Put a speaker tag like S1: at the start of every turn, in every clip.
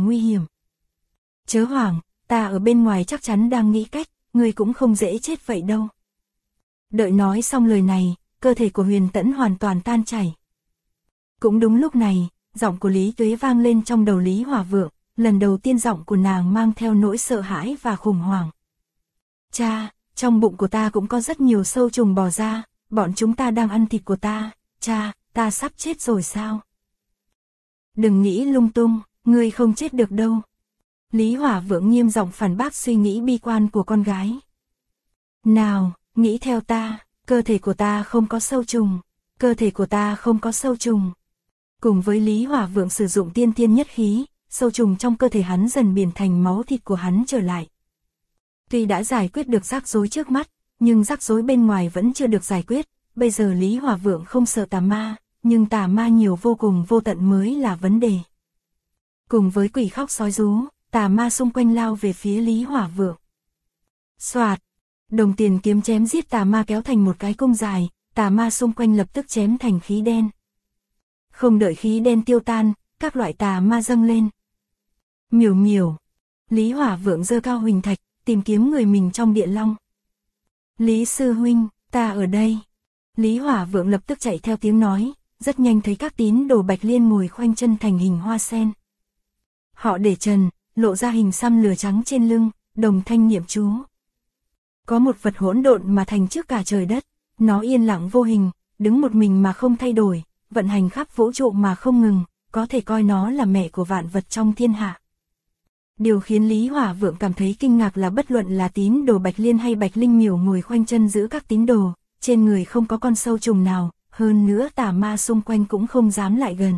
S1: càng nguy hiểm. Chớ hoảng, ta ở bên ngoài chắc chắn đang nghĩ cách, ngươi cũng không dễ chết vậy đâu. Đợi nói xong lời này, cơ thể của Huyền Tẫn hoàn toàn tan chảy. Cũng đúng lúc này, giọng của Lý Tuế vang lên trong đầu Lý Hỏa Vượng, lần đầu tiên giọng của nàng mang theo nỗi sợ hãi và khủng hoảng. Cha, trong bụng của ta cũng có rất nhiều sâu trùng bò ra, bọn chúng ta đang ăn thịt của ta, cha, ta sắp chết rồi sao? Đừng nghĩ lung tung, ngươi không chết được đâu. Lý Hỏa Vượng nghiêm giọng phản bác suy nghĩ bi quan của con gái. Nào, nghĩ theo ta, cơ thể của ta không có sâu trùng, cơ thể của ta không có sâu trùng. Cùng với Lý Hỏa Vượng sử dụng tiên thiên nhất khí, sâu trùng trong cơ thể hắn dần biến thành máu thịt của hắn trở lại. Tuy đã giải quyết được rắc rối trước mắt, nhưng rắc rối bên ngoài vẫn chưa được giải quyết, bây giờ Lý Hỏa Vượng không sợ tà ma, nhưng tà ma nhiều vô cùng vô tận mới là vấn đề. Cùng với quỷ khóc sói rú, tà ma xung quanh lao về phía Lý Hỏa Vượng. Soạt, đồng tiền kiếm chém giết tà ma kéo thành một cái cung dài, tà ma xung quanh lập tức chém thành khí đen. Không đợi khí đen tiêu tan, các loại tà ma dâng lên. Miểu miểu, Lý Hỏa Vượng giơ cao huỳnh thạch, tìm kiếm người mình trong địa long. Lý sư huynh, ta ở đây. Lý Hỏa Vượng lập tức chạy theo tiếng nói, rất nhanh thấy các tín đồ Bạch Liên ngồi khoanh chân thành hình hoa sen. Họ để trần, lộ ra hình xăm lửa trắng trên lưng, đồng thanh niệm chú. Có một vật hỗn độn mà thành trước cả trời đất, nó yên lặng vô hình, đứng một mình mà không thay đổi, vận hành khắp vũ trụ mà không ngừng, có thể coi nó là mẹ của vạn vật trong thiên hạ. Điều khiến Lý Hỏa Vượng cảm thấy kinh ngạc là bất luận là tín đồ Bạch Liên hay Bạch Linh Miểu ngồi khoanh chân giữ các tín đồ, trên người không có con sâu trùng nào, hơn nữa tà ma xung quanh cũng không dám lại gần.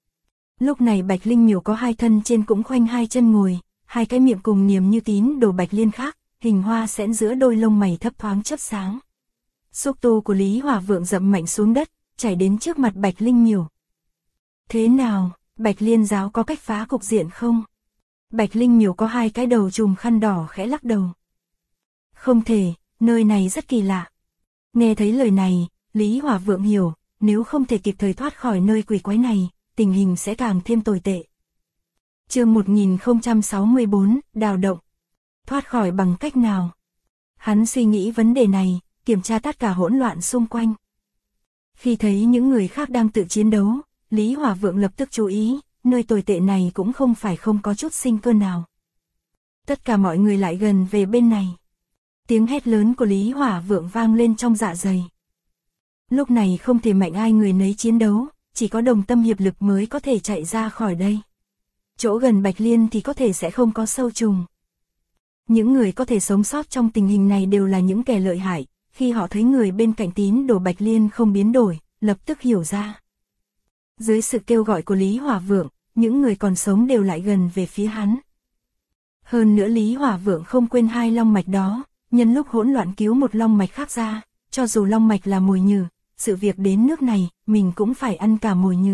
S1: Lúc này Bạch Linh Miểu có hai thân trên cũng khoanh hai chân ngồi, hai cái miệng cùng niềm như tín đồ Bạch Liên khác, hình hoa xẻn giữa đôi lông mày thấp thoáng chớp sáng. Xúc tu của Lý Hỏa Vượng dậm mạnh xuống đất, chảy đến trước mặt Bạch Linh Miểu. Thế nào, Bạch Liên giáo có cách phá cục diện không? Bạch Linh Miểu có hai cái đầu trùm khăn đỏ khẽ lắc đầu. Không thể, nơi này rất kỳ lạ. Nghe thấy lời này, Lý Hỏa Vượng hiểu, nếu không thể kịp thời thoát khỏi nơi quỷ quái này, tình hình sẽ càng thêm tồi tệ. Chương 1064, đào động. Thoát khỏi bằng cách nào? Hắn suy nghĩ vấn đề này, kiểm tra tất cả hỗn loạn xung quanh. Khi thấy những người khác đang tự chiến đấu, Lý Hỏa Vượng lập tức chú ý, nơi tồi tệ này cũng không phải không có chút sinh cơ nào. Tất cả mọi người lại gần về bên này. Tiếng hét lớn của Lý Hỏa Vượng vang lên trong dạ dày. Lúc này không thể mạnh ai người nấy chiến đấu, chỉ có đồng tâm hiệp lực mới có thể chạy ra khỏi đây. Chỗ gần Bạch Liên thì có thể sẽ không có sâu trùng. Những người có thể sống sót trong tình hình này đều là những kẻ lợi hại, khi họ thấy người bên cạnh tín đồ Bạch Liên không biến đổi, lập tức hiểu ra. Dưới sự kêu gọi của Lý Hỏa Vượng, những người còn sống đều lại gần về phía hắn. Hơn nữa Lý Hỏa Vượng không quên hai long mạch đó, nhân lúc hỗn loạn cứu một long mạch khác ra, cho dù long mạch là mồi nhử, sự việc đến nước này, mình cũng phải ăn cả mồi nhử.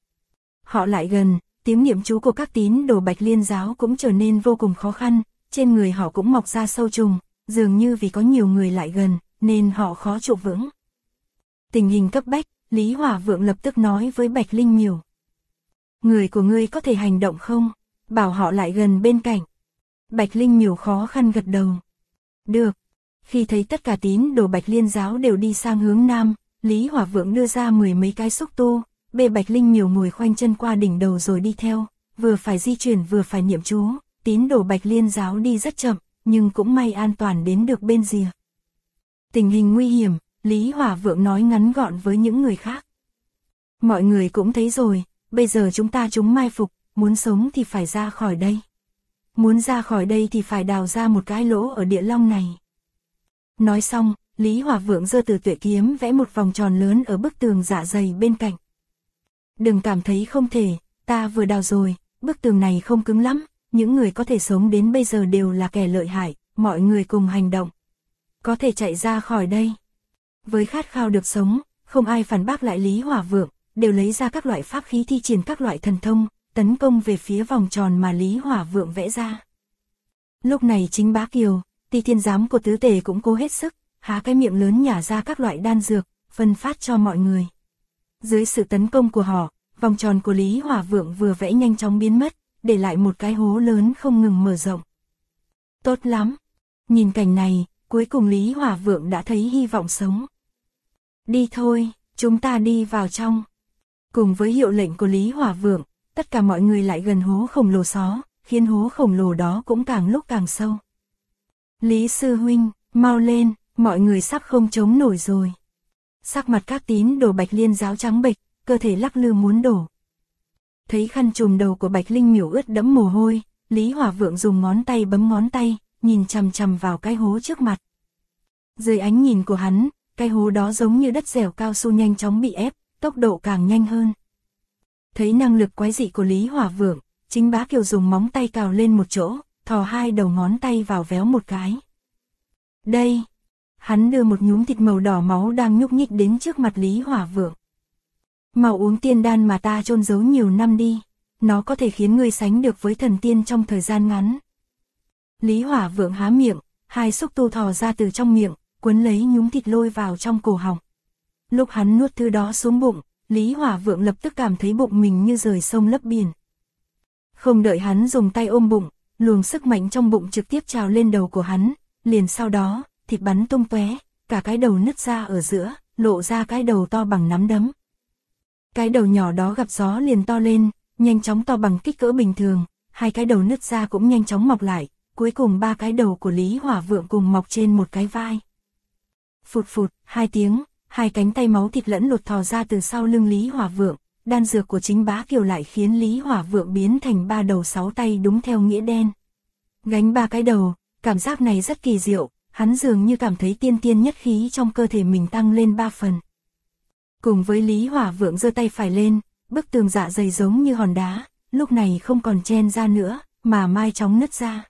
S1: Họ lại gần, tiếng niệm chú của các tín đồ Bạch Liên giáo cũng trở nên vô cùng khó khăn, trên người họ cũng mọc ra sâu trùng, dường như vì có nhiều người lại gần, nên họ khó trụ vững. Tình hình cấp bách, Lý Hỏa Vượng lập tức nói với Bạch Linh Miểu. Người của ngươi có thể hành động không? Bảo họ lại gần bên cạnh. Bạch Linh Miểu khó khăn gật đầu. Được. Khi thấy tất cả tín đồ Bạch Liên giáo đều đi sang hướng nam, Lý Hỏa Vượng đưa ra 10 mấy cái xúc tu, bê Bạch Linh Miểu ngồi khoanh chân qua đỉnh đầu rồi đi theo, vừa phải di chuyển vừa phải niệm chú, tín đồ Bạch Liên giáo đi rất chậm, nhưng cũng may an toàn đến được bên rìa. Tình hình nguy hiểm, Lý Hỏa Vượng nói ngắn gọn với những người khác. Mọi người cũng thấy rồi, bây giờ chúng ta chúng mai phục, muốn sống thì phải ra khỏi đây. Muốn ra khỏi đây thì phải đào ra một cái lỗ ở địa long này. Nói xong, Lý Hỏa Vượng giơ Tử Tuệ kiếm vẽ một vòng tròn lớn ở bức tường dạ dày bên cạnh. Đừng cảm thấy không thể, ta vừa đào rồi, bức tường này không cứng lắm, những người có thể sống đến bây giờ đều là kẻ lợi hại, mọi người cùng hành động. Có thể chạy ra khỏi đây. Với khát khao được sống, không ai phản bác lại Lý Hỏa Vượng, đều lấy ra các loại pháp khí thi triển các loại thần thông, tấn công về phía vòng tròn mà Lý Hỏa Vượng vẽ ra. Lúc này chính Bá Kiều, Ti Thiên giám của tứ tề cũng cố hết sức, há cái miệng lớn nhả ra các loại đan dược, phân phát cho mọi người. Dưới sự tấn công của họ, vòng tròn của Lý Hỏa Vượng vừa vẽ nhanh chóng biến mất, để lại một cái hố lớn không ngừng mở rộng. Tốt lắm. Nhìn cảnh này, cuối cùng Lý Hỏa Vượng đã thấy hy vọng sống. Đi thôi, chúng ta đi vào trong. Cùng với hiệu lệnh của Lý Hỏa Vượng, tất cả mọi người lại gần hố khổng lồ xó, khiến hố khổng lồ đó cũng càng lúc càng sâu. Lý sư huynh, mau lên, mọi người sắp không chống nổi rồi. Sắc mặt các tín đồ Bạch Liên giáo trắng bệch, cơ thể lắc lư muốn đổ. Thấy khăn trùm đầu của Bạch Linh Miểu ướt đẫm mồ hôi, Lý Hỏa Vượng dùng ngón tay bấm ngón tay, nhìn chằm chằm vào cái hố trước mặt. Dưới ánh nhìn của hắn, cái hố đó giống như đất dẻo cao su nhanh chóng bị ép, tốc độ càng nhanh hơn. Thấy năng lực quái dị của Lý Hỏa Vượng, Chính Bá Kiều dùng móng tay cào lên một chỗ, thò hai đầu ngón tay vào véo một cái. Đây, hắn đưa một nhúm thịt màu đỏ máu đang nhúc nhích đến trước mặt Lý Hỏa Vượng. Mau uống tiên đan mà ta chôn giấu nhiều năm đi, nó có thể khiến ngươi sánh được với thần tiên trong thời gian ngắn. Lý Hỏa Vượng há miệng, hai xúc tu thò ra từ trong miệng, quấn lấy nhúm thịt lôi vào trong cổ họng. Lúc hắn nuốt thứ đó xuống bụng, Lý Hỏa Vượng lập tức cảm thấy bụng mình như rời sông lấp biển. Không đợi hắn dùng tay ôm bụng, luồng sức mạnh trong bụng trực tiếp trào lên đầu của hắn, liền sau đó, thịt bắn tung tóe, cả cái đầu nứt ra ở giữa, lộ ra cái đầu to bằng nắm đấm. Cái đầu nhỏ đó gặp gió liền to lên, nhanh chóng to bằng kích cỡ bình thường, hai cái đầu nứt ra cũng nhanh chóng mọc lại, cuối cùng ba cái đầu của Lý Hỏa Vượng cùng mọc trên một cái vai. Phụt phụt, hai tiếng, hai cánh tay máu thịt lẫn lột thò ra từ sau lưng Lý Hỏa Vượng, đan dược của Chính Bá Kiều lại khiến Lý Hỏa Vượng biến thành ba đầu sáu tay đúng theo nghĩa đen. Gánh ba cái đầu, cảm giác này rất kỳ diệu, hắn dường như cảm thấy tiên tiên nhất khí trong cơ thể mình tăng lên 3 phần. Cùng với Lý Hỏa Vượng giơ tay phải lên, bức tường dạ dày giống như hòn đá, lúc này không còn chen ra nữa, mà mai chóng nứt ra.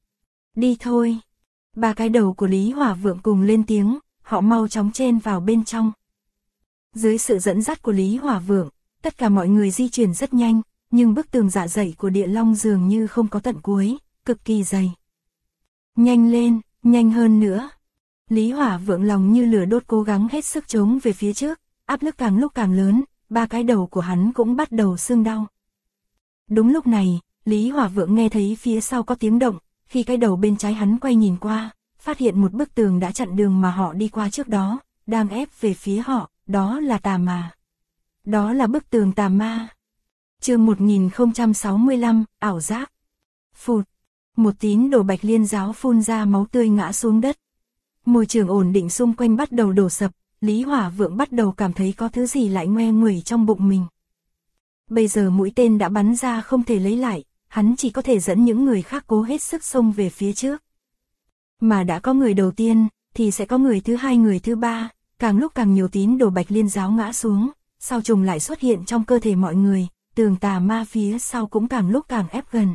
S1: Đi thôi. Ba cái đầu của Lý Hỏa Vượng cùng lên tiếng, họ mau chóng chen vào bên trong. Dưới sự dẫn dắt của Lý Hỏa Vượng, tất cả mọi người di chuyển rất nhanh, nhưng bức tường dạ dày của Địa Long dường như không có tận cuối, cực kỳ dày. Nhanh lên, nhanh hơn nữa. Lý Hỏa Vượng lòng như lửa đốt cố gắng hết sức chống về phía trước, áp lực càng lúc càng lớn, ba cái đầu của hắn cũng bắt đầu sưng đau. Đúng lúc này, Lý Hỏa Vượng nghe thấy phía sau có tiếng động, khi cái đầu bên trái hắn quay nhìn qua, phát hiện một bức tường đã chặn đường mà họ đi qua trước đó, đang ép về phía họ, đó là tà ma. Đó là bức tường tà ma. Chương 1065, ảo giác. Phụt, một tín đồ Bạch Liên giáo phun ra máu tươi ngã xuống đất. Môi trường ổn định xung quanh bắt đầu đổ sập, Lý Hỏa Vượng bắt đầu cảm thấy có thứ gì lại ngoe nguẩy trong bụng mình. Bây giờ mũi tên đã bắn ra không thể lấy lại, hắn chỉ có thể dẫn những người khác cố hết sức xông về phía trước. Mà đã có người đầu tiên, thì sẽ có người thứ hai, người thứ ba, càng lúc càng nhiều tín đồ Bạch Liên giáo ngã xuống, sau trùng lại xuất hiện trong cơ thể mọi người, tường tà ma phía sau cũng càng lúc càng ép gần.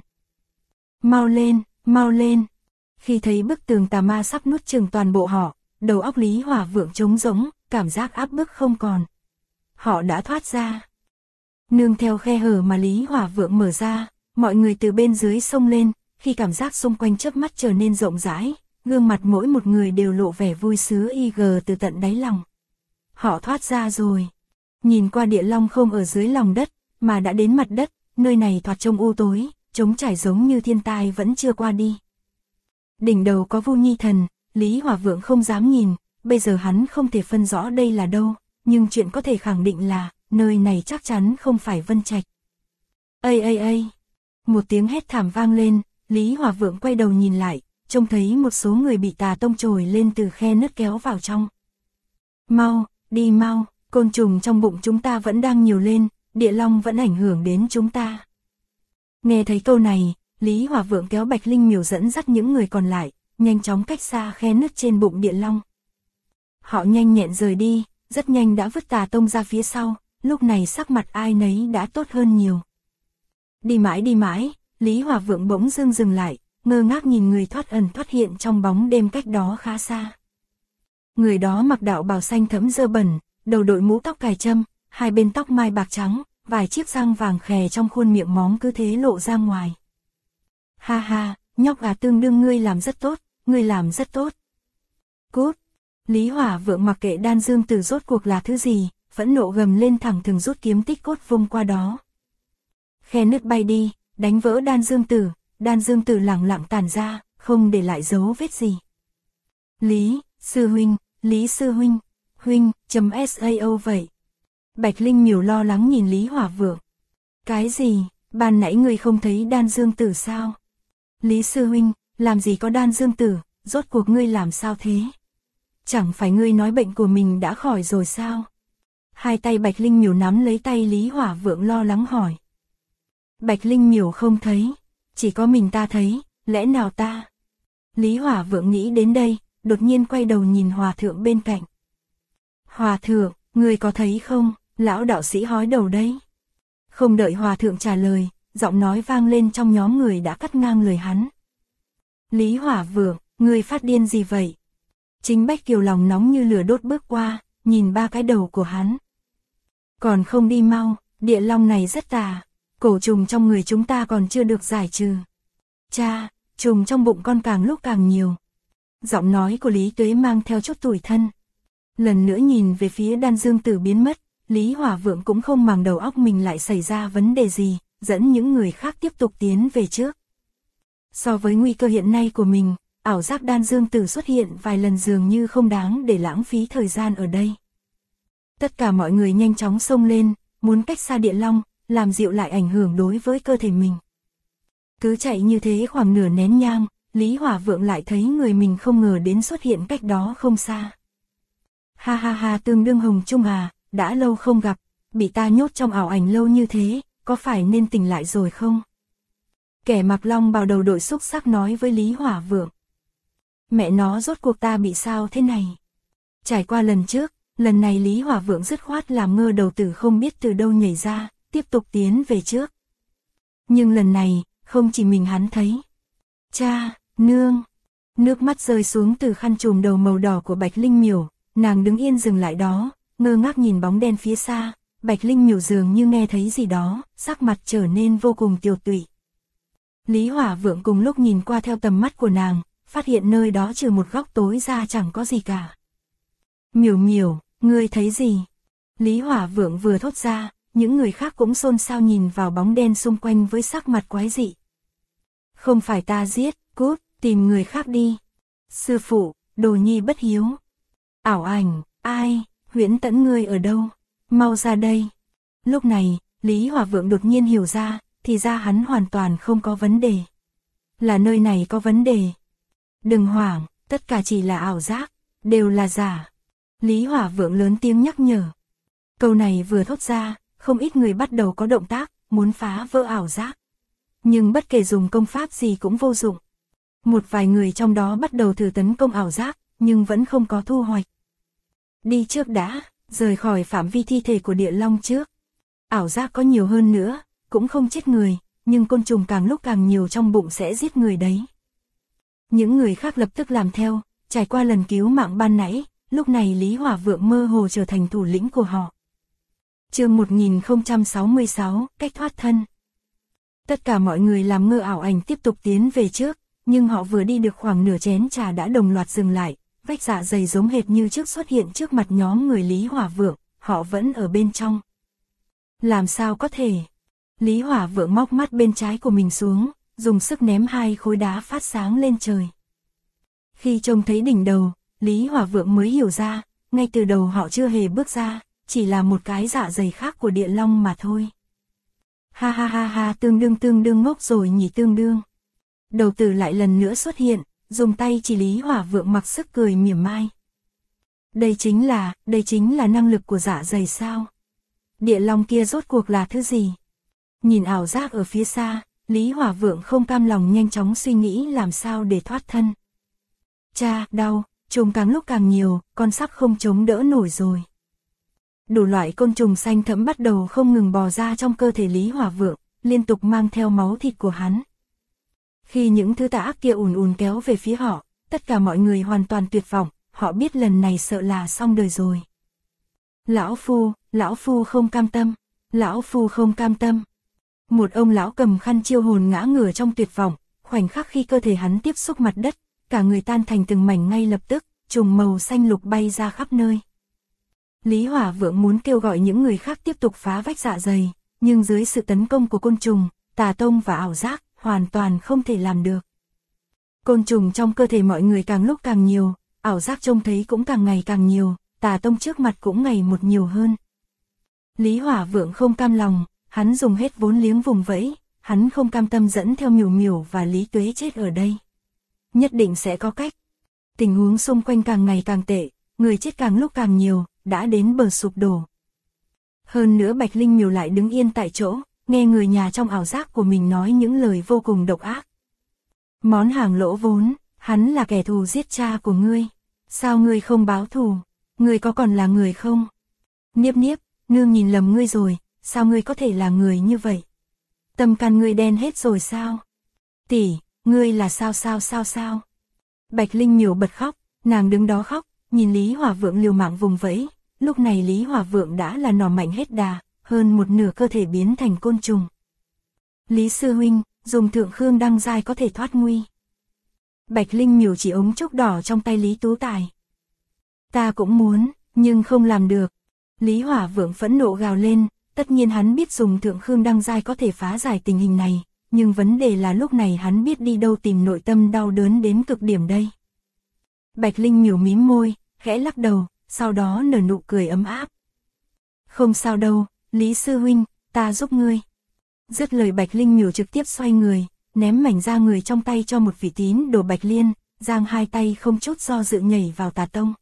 S1: Mau lên, mau lên. Khi thấy bức tường tà ma sắp nuốt chửng toàn bộ họ, đầu óc Lý Hỏa Vượng trống rỗng, cảm giác áp bức không còn. Họ đã thoát ra. Nương theo khe hở mà Lý Hỏa Vượng mở ra, mọi người từ bên dưới xông lên, khi cảm giác xung quanh chớp mắt trở nên rộng rãi, gương mặt mỗi một người đều lộ vẻ vui sướng từ tận đáy lòng. Họ thoát ra rồi. Nhìn qua Địa Long không ở dưới lòng đất, mà đã đến mặt đất, nơi này thoạt trông u tối, trống trải giống như thiên tai vẫn chưa qua đi. Đỉnh đầu có Vu Nhi Thần, Lý Hỏa Vượng không dám nhìn, bây giờ hắn không thể phân rõ đây là đâu, nhưng chuyện có thể khẳng định là, nơi này chắc chắn không phải Vân Trạch. Ây! Một tiếng hét thảm vang lên, Lý Hỏa Vượng quay đầu nhìn lại, trông thấy một số người bị tà tông trồi lên từ khe nứt kéo vào trong. Mau, đi mau, côn trùng trong bụng chúng ta vẫn đang nhiều lên, Địa Long vẫn ảnh hưởng đến chúng ta. Nghe thấy câu này, Lý Hỏa Vượng kéo Bạch Linh Miểu dẫn dắt những người còn lại, nhanh chóng cách xa khe nứt trên bụng Địa Long. Họ nhanh nhẹn rời đi, rất nhanh đã vứt tà tông ra phía sau, lúc này sắc mặt ai nấy đã tốt hơn nhiều. Đi mãi, Lý Hỏa Vượng bỗng dưng dừng lại, ngơ ngác nhìn người thoát ẩn thoát hiện trong bóng đêm cách đó khá xa. Người đó mặc đạo bào xanh thẫm dơ bẩn, đầu đội mũ tóc cài trâm, hai bên tóc mai bạc trắng, vài chiếc răng vàng khè trong khuôn miệng móng cứ thế lộ ra ngoài. Ha ha, nhóc gà tương đương ngươi làm rất tốt, ngươi làm rất tốt. Cút! Lý Hỏa Vượng mặc kệ đan dương tử rốt cuộc là thứ gì, phẫn nộ gầm lên thẳng thừng rút kiếm tích cốt vung qua đó. Khe nứt bay đi, đánh vỡ đan dương tử lẳng lặng tàn ra, không để lại dấu vết gì. Lý sư huynh, sao vậy? Bạch Linh Miểu lo lắng nhìn Lý Hỏa Vượng. Cái gì, ban nãy ngươi không thấy đan dương tử sao? Lý sư huynh, làm gì có đan dương tử, rốt cuộc ngươi làm sao thế? Chẳng phải ngươi nói bệnh của mình đã khỏi rồi sao? Hai tay Bạch Linh Miểu nắm lấy tay Lý Hỏa Vượng lo lắng hỏi. Bạch Linh Miểu không thấy, chỉ có mình ta thấy, lẽ nào ta? Lý Hỏa Vượng nghĩ đến đây, đột nhiên quay đầu nhìn Hòa Thượng bên cạnh. Hòa Thượng, ngươi có thấy không, lão đạo sĩ hói đầu đấy. Không đợi Hòa Thượng trả lời, giọng nói vang lên trong nhóm người đã cắt ngang lời hắn. Lý Hỏa Vượng, ngươi phát điên gì vậy? Chính Bách Kiều lòng nóng như lửa đốt bước qua, nhìn ba cái đầu của hắn. Còn không đi mau, địa long này rất tà, cổ trùng trong người chúng ta còn chưa được giải trừ. Cha, trùng trong bụng con càng lúc càng nhiều. Giọng nói của Lý Tuế mang theo chút tủi thân. Lần nữa nhìn về phía đan dương tử biến mất, Lý Hỏa Vượng cũng không màng đầu óc mình lại xảy ra vấn đề gì, dẫn những người khác tiếp tục tiến về trước. So với nguy cơ hiện nay của mình, ảo giác đan dương tử xuất hiện vài lần dường như không đáng để lãng phí thời gian ở đây. Tất cả mọi người nhanh chóng xông lên, muốn cách xa địa long, làm dịu lại ảnh hưởng đối với cơ thể mình. Cứ chạy như thế khoảng nửa nén nhang, Lý Hỏa Vượng lại thấy người mình không ngờ đến xuất hiện cách đó không xa. Ha ha ha, tương đương Hồng Trung à, đã lâu không gặp, bị ta nhốt trong ảo ảnh lâu như thế, có phải nên tỉnh lại rồi không? Kẻ mặc long bào đầu đội xúc sắc nói với Lý Hỏa Vượng. Mẹ nó, rốt cuộc ta bị sao thế này? Trải qua lần trước, lần này Lý Hỏa Vượng dứt khoát làm ngơ đầu tử không biết từ đâu nhảy ra, tiếp tục tiến về trước. Nhưng lần này, không chỉ mình hắn thấy. Cha, nương. Nước mắt rơi xuống từ khăn trùm đầu màu đỏ của Bạch Linh Miểu, nàng đứng yên dừng lại đó, ngơ ngác nhìn bóng đen phía xa. Bạch Linh Miểu dường như nghe thấy gì đó, sắc mặt trở nên vô cùng tiều tụy. Lý Hỏa Vượng cùng lúc nhìn qua theo tầm mắt của nàng, phát hiện nơi đó trừ một góc tối ra chẳng có gì cả. Miểu Miểu, ngươi thấy gì? Lý Hỏa Vượng vừa thốt ra, những người khác cũng xôn xao nhìn vào bóng đen xung quanh với sắc mặt quái dị. Không phải ta giết, cút, tìm người khác đi. Sư phụ, đồ nhi bất hiếu. Ảo ảnh, ai, Huyễn Tẫn ngươi ở đâu? Mau ra đây. Lúc này, Lý Hỏa Vượng đột nhiên hiểu ra, thì ra hắn hoàn toàn không có vấn đề. Là nơi này có vấn đề. Đừng hoảng, tất cả chỉ là ảo giác, đều là giả. Lý Hỏa Vượng lớn tiếng nhắc nhở. Câu này vừa thốt ra, không ít người bắt đầu có động tác, muốn phá vỡ ảo giác. Nhưng bất kể dùng công pháp gì cũng vô dụng. Một vài người trong đó bắt đầu thử tấn công ảo giác, nhưng vẫn không có thu hoạch. Đi trước đã, rời khỏi phạm vi thi thể của địa long trước. Ảo giác có nhiều hơn nữa, cũng không chết người, nhưng côn trùng càng lúc càng nhiều trong bụng sẽ giết người đấy. Những người khác lập tức làm theo, trải qua lần cứu mạng ban nãy, lúc này Lý Hỏa Vượng mơ hồ trở thành thủ lĩnh của họ. Chương 1066, cách thoát thân. Tất cả mọi người làm ngơ ảo ảnh tiếp tục tiến về trước, nhưng họ vừa đi được khoảng nửa chén trà đã đồng loạt dừng lại, vách dạ dày giống hệt như trước xuất hiện trước mặt nhóm người Lý Hỏa Vượng, họ vẫn ở bên trong. Làm sao có thể? Lý Hỏa Vượng móc mắt bên trái của mình xuống, dùng sức ném hai khối đá phát sáng lên trời. Khi trông thấy đỉnh đầu, Lý Hỏa Vượng mới hiểu ra, ngay từ đầu họ chưa hề bước ra, chỉ là một cái dạ dày khác của địa long mà thôi. Ha ha ha ha, tương đương ngốc rồi nhỉ, tương đương. Đầu tử lại lần nữa xuất hiện, dùng tay chỉ Lý Hỏa Vượng mặc sức cười mỉa mai. Đây chính là năng lực của dạ dày sao? Địa long kia rốt cuộc là thứ gì? Nhìn ảo giác ở phía xa, Lý Hỏa Vượng không cam lòng nhanh chóng suy nghĩ làm sao để thoát thân. Cha, đau, trùng càng lúc càng nhiều, con sắp không chống đỡ nổi rồi. Đủ loại côn trùng xanh thẫm bắt đầu không ngừng bò ra trong cơ thể Lý Hỏa Vượng, liên tục mang theo máu thịt của hắn. Khi những thứ tà ác kia ùn ùn kéo về phía họ, tất cả mọi người hoàn toàn tuyệt vọng, họ biết lần này sợ là xong đời rồi. Lão Phu không cam tâm, Lão Phu không cam tâm. Một ông lão cầm khăn chiêu hồn ngã ngửa trong tuyệt vọng, khoảnh khắc khi cơ thể hắn tiếp xúc mặt đất, cả người tan thành từng mảnh ngay lập tức, trùng màu xanh lục bay ra khắp nơi. Lý Hỏa Vượng muốn kêu gọi những người khác tiếp tục phá vách dạ dày, nhưng dưới sự tấn công của côn trùng, tà tông và ảo giác, hoàn toàn không thể làm được. Côn trùng trong cơ thể mọi người càng lúc càng nhiều, ảo giác trông thấy cũng càng ngày càng nhiều, tà tông trước mặt cũng ngày một nhiều hơn. Lý Hỏa Vượng không cam lòng, hắn dùng hết vốn liếng vùng vẫy, hắn không cam tâm dẫn theo Miểu Miểu và Lý Tuế chết ở đây. Nhất định sẽ có cách. Tình huống xung quanh càng ngày càng tệ, người chết càng lúc càng nhiều, đã đến bờ sụp đổ. Hơn nữa Bạch Linh Miểu lại đứng yên tại chỗ, nghe người nhà trong ảo giác của mình nói những lời vô cùng độc ác. Món hàng lỗ vốn, hắn là kẻ thù giết cha của ngươi. Sao ngươi không báo thù? Ngươi có còn là người không? Niếp Niếp, nương nhìn lầm ngươi rồi, sao ngươi có thể là người như vậy? Tâm can ngươi đen hết rồi sao? Tỷ, ngươi là sao? Bạch Linh Miểu bật khóc, nàng đứng đó khóc, nhìn Lý Hỏa Vượng liều mạng vùng vẫy, lúc này Lý Hỏa Vượng đã là nỏ mạnh hết đà, hơn một nửa cơ thể biến thành côn trùng. Lý sư huynh, dùng Thượng Khương Đăng Giai có thể thoát nguy. Bạch Linh Miểu chỉ ống trúc đỏ trong tay Lý Tú Tài. Ta cũng muốn, nhưng không làm được. Lý Hỏa Vượng phẫn nộ gào lên, tất nhiên hắn biết dùng Thượng Khương Đăng Giai có thể phá giải tình hình này, nhưng vấn đề là lúc này hắn biết đi đâu tìm nội tâm đau đớn đến cực điểm đây. Bạch Linh Miểu mím môi, khẽ lắc đầu, sau đó nở nụ cười ấm áp. Không sao đâu, Lý sư huynh, ta giúp ngươi. Dứt lời Bạch Linh Miểu trực tiếp xoay người, ném mảnh da người trong tay cho một vị tín đồ Bạch Liên, giang hai tay không chút do dự nhảy vào tà tông.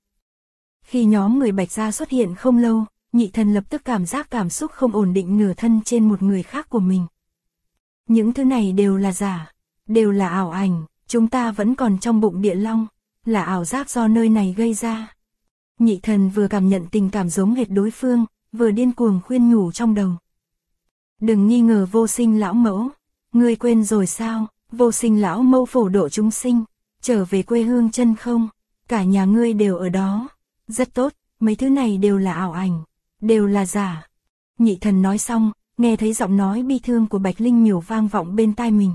S1: Khi nhóm người Bạch gia xuất hiện không lâu, Nhị Thần lập tức cảm giác cảm xúc không ổn định nửa thân trên một người khác của mình. Những thứ này đều là giả, đều là ảo ảnh, chúng ta vẫn còn trong bụng Địa Long, là ảo giác do nơi này gây ra. Nhị Thần vừa cảm nhận tình cảm giống hệt đối phương, vừa điên cuồng khuyên nhủ trong đầu. Đừng nghi ngờ Vô Sinh lão mẫu, ngươi quên rồi sao, Vô Sinh lão mẫu phổ độ chúng sinh, trở về quê hương chân không, cả nhà ngươi đều ở đó. Rất tốt, mấy thứ này đều là ảo ảnh, đều là giả. Nhị Thần nói xong, nghe thấy giọng nói bi thương của Bạch Linh Miểu vang vọng bên tai mình.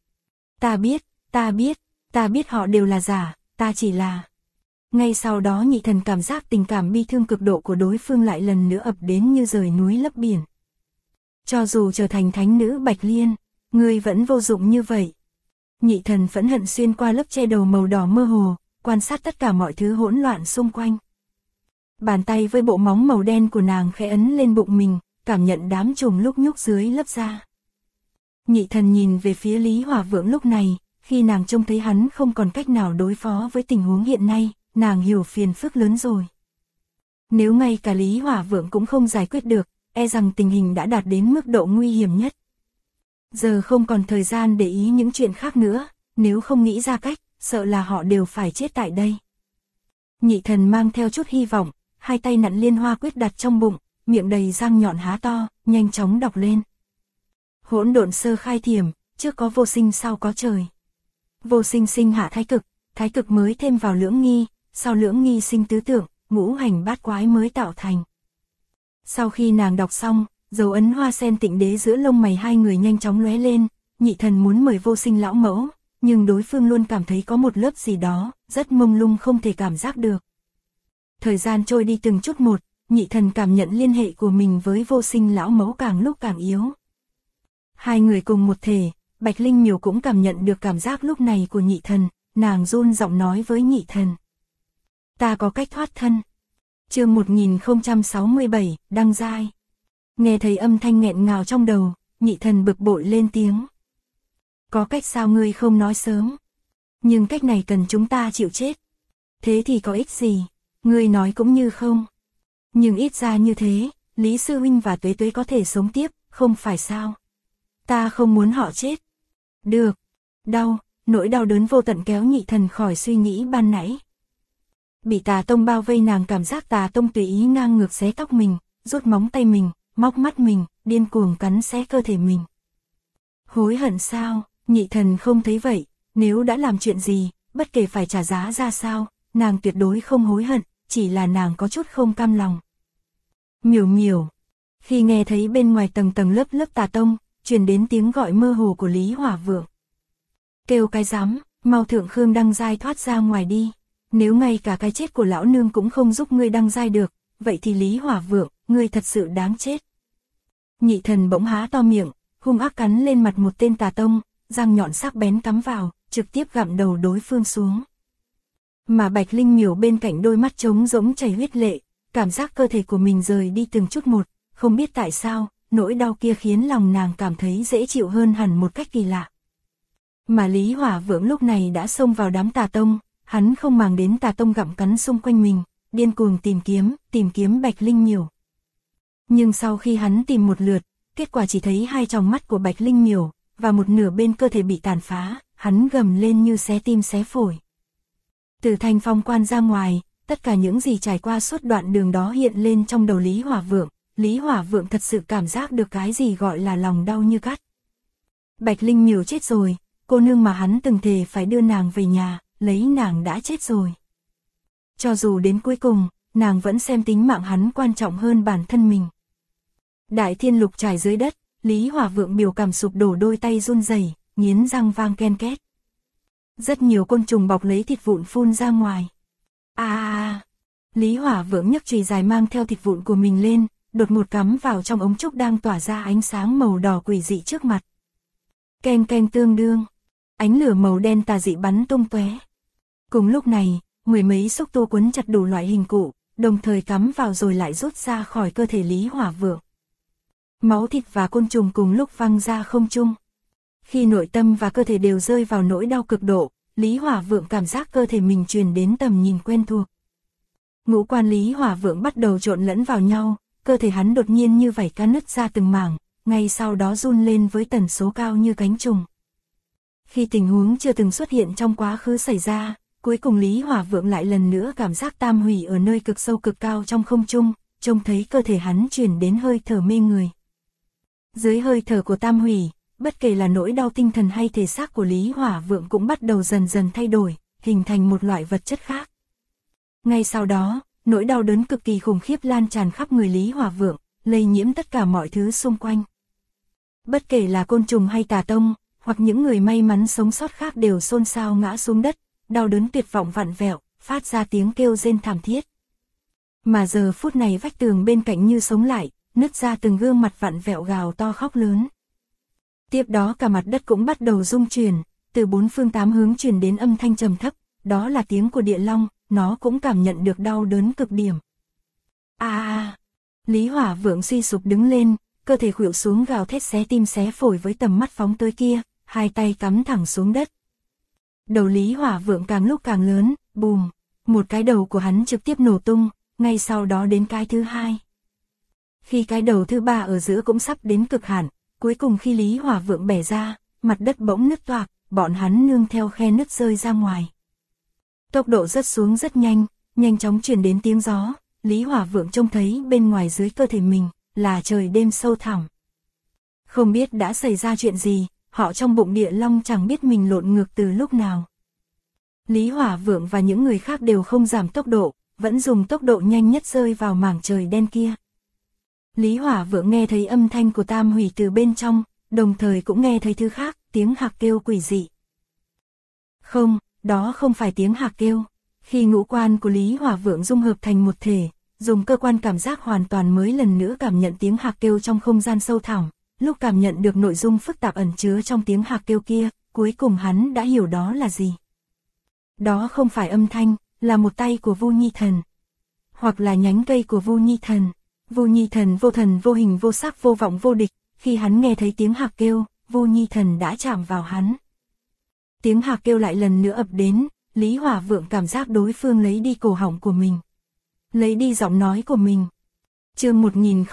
S1: Ta biết họ đều là giả, ta chỉ là... Ngay sau đó Nhị Thần cảm giác tình cảm bi thương cực độ của đối phương lại lần nữa ập đến như rời núi lấp biển. Cho dù trở thành thánh nữ Bạch Liên, ngươi vẫn vô dụng như vậy. Nhị Thần phẫn hận xuyên qua lớp che đầu màu đỏ mơ hồ, quan sát tất cả mọi thứ hỗn loạn xung quanh. Bàn tay với bộ móng màu đen của nàng khẽ ấn lên bụng mình, cảm nhận đám trùng lúc nhúc dưới lớp da. Nhị Thần nhìn về phía Lý Hỏa Vượng lúc này, khi nàng trông thấy hắn không còn cách nào đối phó với tình huống hiện nay, nàng hiểu phiền phức lớn rồi. Nếu ngay cả Lý Hỏa Vượng cũng không giải quyết được, e rằng tình hình đã đạt đến mức độ nguy hiểm nhất. Giờ không còn thời gian để ý những chuyện khác nữa, nếu không nghĩ ra cách, sợ là họ đều phải chết tại đây. Nhị Thần mang theo chút hy vọng, hai tay nặn liên hoa quyết đặt trong bụng, miệng đầy răng nhọn há to, nhanh chóng đọc lên. Hỗn độn sơ khai thiểm, trước có vô sinh sau có trời. Vô sinh sinh hạ thái cực mới thêm vào lưỡng nghi, sau lưỡng nghi sinh tứ tượng, ngũ hành bát quái mới tạo thành. Sau khi nàng đọc xong, dấu ấn hoa sen tịnh đế giữa lông mày hai người nhanh chóng lóe lên, Nhị Thần muốn mời Vô Sinh lão mẫu, nhưng đối phương luôn cảm thấy có một lớp gì đó, rất mông lung không thể cảm giác được. Thời gian trôi đi từng chút một, Nhị Thần cảm nhận liên hệ của mình với Vô Sinh lão mẫu càng lúc càng yếu. Hai người cùng một thể, Bạch Linh Miểu cũng cảm nhận được cảm giác lúc này của Nhị Thần, nàng run giọng nói với Nhị Thần. Ta có cách thoát thân. Chương 1067, Đăng Giai. Nghe thấy âm thanh nghẹn ngào trong đầu, Nhị Thần bực bội lên tiếng. Có cách sao ngươi không nói sớm? Nhưng cách này cần chúng ta chịu chết. Thế thì có ích gì? Ngươi nói cũng như không. Nhưng ít ra như thế, Lý Sư Huynh và Tuế Tuế có thể sống tiếp, không phải sao? Ta không muốn họ chết. Được. Đau, nỗi đau đớn vô tận kéo Nhị Thần khỏi suy nghĩ ban nãy. Bị Tà Tông bao vây, nàng cảm giác Tà Tông tùy ý ngang ngược xé tóc mình, rút móng tay mình, móc mắt mình, điên cuồng cắn xé cơ thể mình. Hối hận sao? Nhị Thần không thấy vậy, nếu đã làm chuyện gì, bất kể phải trả giá ra sao, nàng tuyệt đối không hối hận, chỉ là nàng có chút không cam lòng. Miểu Miểu. Khi nghe thấy bên ngoài tầng tầng lớp lớp Tà Tông, truyền đến tiếng gọi mơ hồ của Lý Hỏa Vượng. Kêu cái dám, mau Thượng Khương Đăng Giai thoát ra ngoài đi. Nếu ngay cả cái chết của lão nương cũng không giúp ngươi đăng giai được, vậy thì Lý Hỏa Vượng, ngươi thật sự đáng chết. Nhị Thần bỗng há to miệng, hung ác cắn lên mặt một tên tà tông, răng nhọn sắc bén cắm vào, trực tiếp gặm đầu đối phương xuống. Mà Bạch Linh Miểu bên cạnh đôi mắt trống rỗng chảy huyết lệ, cảm giác cơ thể của mình rời đi từng chút một, không biết tại sao, nỗi đau kia khiến lòng nàng cảm thấy dễ chịu hơn hẳn một cách kỳ lạ. Mà Lý Hỏa Vượng lúc này đã xông vào đám tà tông, hắn không màng đến tà tông gặm cắn xung quanh mình, điên cuồng tìm kiếm Bạch Linh Miểu. Nhưng sau khi hắn tìm một lượt, kết quả chỉ thấy hai tròng mắt của Bạch Linh Miểu, và một nửa bên cơ thể bị tàn phá, hắn gầm lên như xé tim xé phổi. Từ Thanh Phong quan ra ngoài, tất cả những gì trải qua suốt đoạn đường đó hiện lên trong đầu Lý Hỏa Vượng. Lý Hỏa Vượng thật sự cảm giác được cái gì gọi là lòng đau như cắt. Bạch Linh Miểu chết rồi, cô nương mà hắn từng thề phải đưa nàng về nhà, lấy nàng đã chết rồi. Cho dù đến cuối cùng, nàng vẫn xem tính mạng hắn quan trọng hơn bản thân mình. Đại thiên lục trải dưới đất, Lý Hỏa Vượng biểu cảm sụp đổ, đôi tay run rẩy, nghiến răng vang ken két. Rất nhiều côn trùng bọc lấy thịt vụn phun ra ngoài. Lý Hỏa Vượng nhấc chùy dài mang theo thịt vụn của mình lên, đột ngột cắm vào trong ống trúc đang tỏa ra ánh sáng màu đỏ quỷ dị trước mặt. Keng keng tương đương, ánh lửa màu đen tà dị bắn tung tóe. Cùng lúc này, mười mấy xúc tu quấn chặt đủ loại hình cụ, đồng thời cắm vào rồi lại rút ra khỏi cơ thể Lý Hỏa Vượng. Máu thịt và côn trùng cùng lúc văng ra không trung. Khi nội tâm và cơ thể đều rơi vào nỗi đau cực độ, Lý Hỏa Vượng cảm giác cơ thể mình truyền đến tầm nhìn quen thuộc. Ngũ quan Lý Hỏa Vượng bắt đầu trộn lẫn vào nhau, cơ thể hắn đột nhiên như vảy cá nứt ra từng mảng, ngay sau đó run lên với tần số cao như cánh trùng. Khi tình huống chưa từng xuất hiện trong quá khứ xảy ra, cuối cùng Lý Hỏa Vượng lại lần nữa cảm giác tam hủy ở nơi cực sâu cực cao trong không trung, trông thấy cơ thể hắn chuyển đến hơi thở mê người. Dưới hơi thở của tam hủy, bất kể là nỗi đau tinh thần hay thể xác của Lý Hỏa Vượng cũng bắt đầu dần dần thay đổi, hình thành một loại vật chất khác. Ngay sau đó, nỗi đau đớn cực kỳ khủng khiếp lan tràn khắp người Lý Hỏa Vượng, lây nhiễm tất cả mọi thứ xung quanh. Bất kể là côn trùng hay tà tông, hoặc những người may mắn sống sót khác đều xôn xao ngã xuống đất, đau đớn tuyệt vọng vặn vẹo, phát ra tiếng kêu rên thảm thiết. Mà giờ phút này vách tường bên cạnh như sống lại, nứt ra từng gương mặt vặn vẹo gào to khóc lớn. Tiếp đó cả mặt đất cũng bắt đầu rung chuyển, từ bốn phương tám hướng truyền đến âm thanh trầm thấp, đó là tiếng của địa long, nó cũng cảm nhận được đau đớn cực điểm. Lý Hỏa Vượng suy sụp đứng lên, cơ thể khuỵu xuống gào thét xé tim xé phổi với tầm mắt phóng tới kia, hai tay cắm thẳng xuống đất. Đầu Lý Hỏa Vượng càng lúc càng lớn, bùm, một cái đầu của hắn trực tiếp nổ tung, ngay sau đó đến cái thứ hai. Khi cái đầu thứ ba ở giữa cũng sắp đến cực hạn, cuối cùng khi Lý Hỏa Vượng bẻ ra, mặt đất bỗng nứt toạc, bọn hắn nương theo khe nứt rơi ra ngoài. Tốc độ rớt xuống rất nhanh, nhanh chóng truyền đến tiếng gió, Lý Hỏa Vượng trông thấy bên ngoài dưới cơ thể mình, là trời đêm sâu thẳm. Không biết đã xảy ra chuyện gì, họ trong bụng địa long chẳng biết mình lộn ngược từ lúc nào. Lý Hỏa Vượng và những người khác đều không giảm tốc độ, vẫn dùng tốc độ nhanh nhất rơi vào mảng trời đen kia. Lý Hỏa Vượng nghe thấy âm thanh của tam hủy từ bên trong, đồng thời cũng nghe thấy thứ khác, tiếng hạc kêu quỷ dị. Không, đó không phải tiếng hạc kêu. Khi ngũ quan của Lý Hỏa Vượng dung hợp thành một thể, dùng cơ quan cảm giác hoàn toàn mới lần nữa cảm nhận tiếng hạc kêu trong không gian sâu thẳm, lúc cảm nhận được nội dung phức tạp ẩn chứa trong tiếng hạc kêu kia, cuối cùng hắn đã hiểu đó là gì. Đó không phải âm thanh, là một tay của Vu Nhi Thần, hoặc là nhánh cây của Vu Nhi Thần. Vu Nhi Thần vô hình vô sắc vô vọng vô địch, khi hắn nghe thấy tiếng hạc kêu, Vu Nhi Thần đã chạm vào hắn. Tiếng hạc kêu lại lần nữa ập đến, Lý Hỏa Vượng cảm giác đối phương lấy đi cổ họng của mình, lấy đi giọng nói của mình. Chương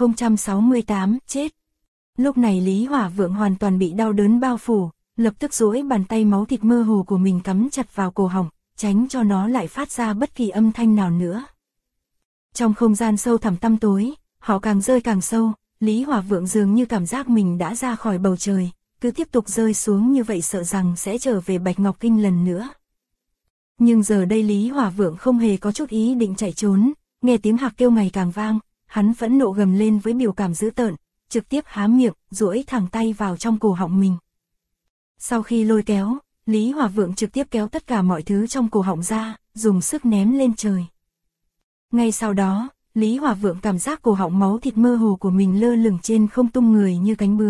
S1: 1068, chết. Lúc này Lý Hỏa Vượng hoàn toàn bị đau đớn bao phủ, lập tức duỗi bàn tay máu thịt mơ hồ của mình cắm chặt vào cổ họng, tránh cho nó lại phát ra bất kỳ âm thanh nào nữa. Trong không gian sâu thẳm tăm tối, họ càng rơi càng sâu, Lý Hỏa Vượng dường như cảm giác mình đã ra khỏi bầu trời, cứ tiếp tục rơi xuống như vậy sợ rằng sẽ trở về Bạch Ngọc Kinh lần nữa. Nhưng giờ đây Lý Hỏa Vượng không hề có chút ý định chạy trốn, nghe tiếng hạc kêu ngày càng vang, hắn phẫn nộ gầm lên với biểu cảm dữ tợn, trực tiếp há miệng, duỗi thẳng tay vào trong cổ họng mình. Sau khi lôi kéo, Lý Hỏa Vượng trực tiếp kéo tất cả mọi thứ trong cổ họng ra, dùng sức ném lên trời. Ngay sau đó, Lý Hỏa Vượng cảm giác cổ họng máu thịt mơ hồ của mình lơ lửng trên không tung người như cánh bướm,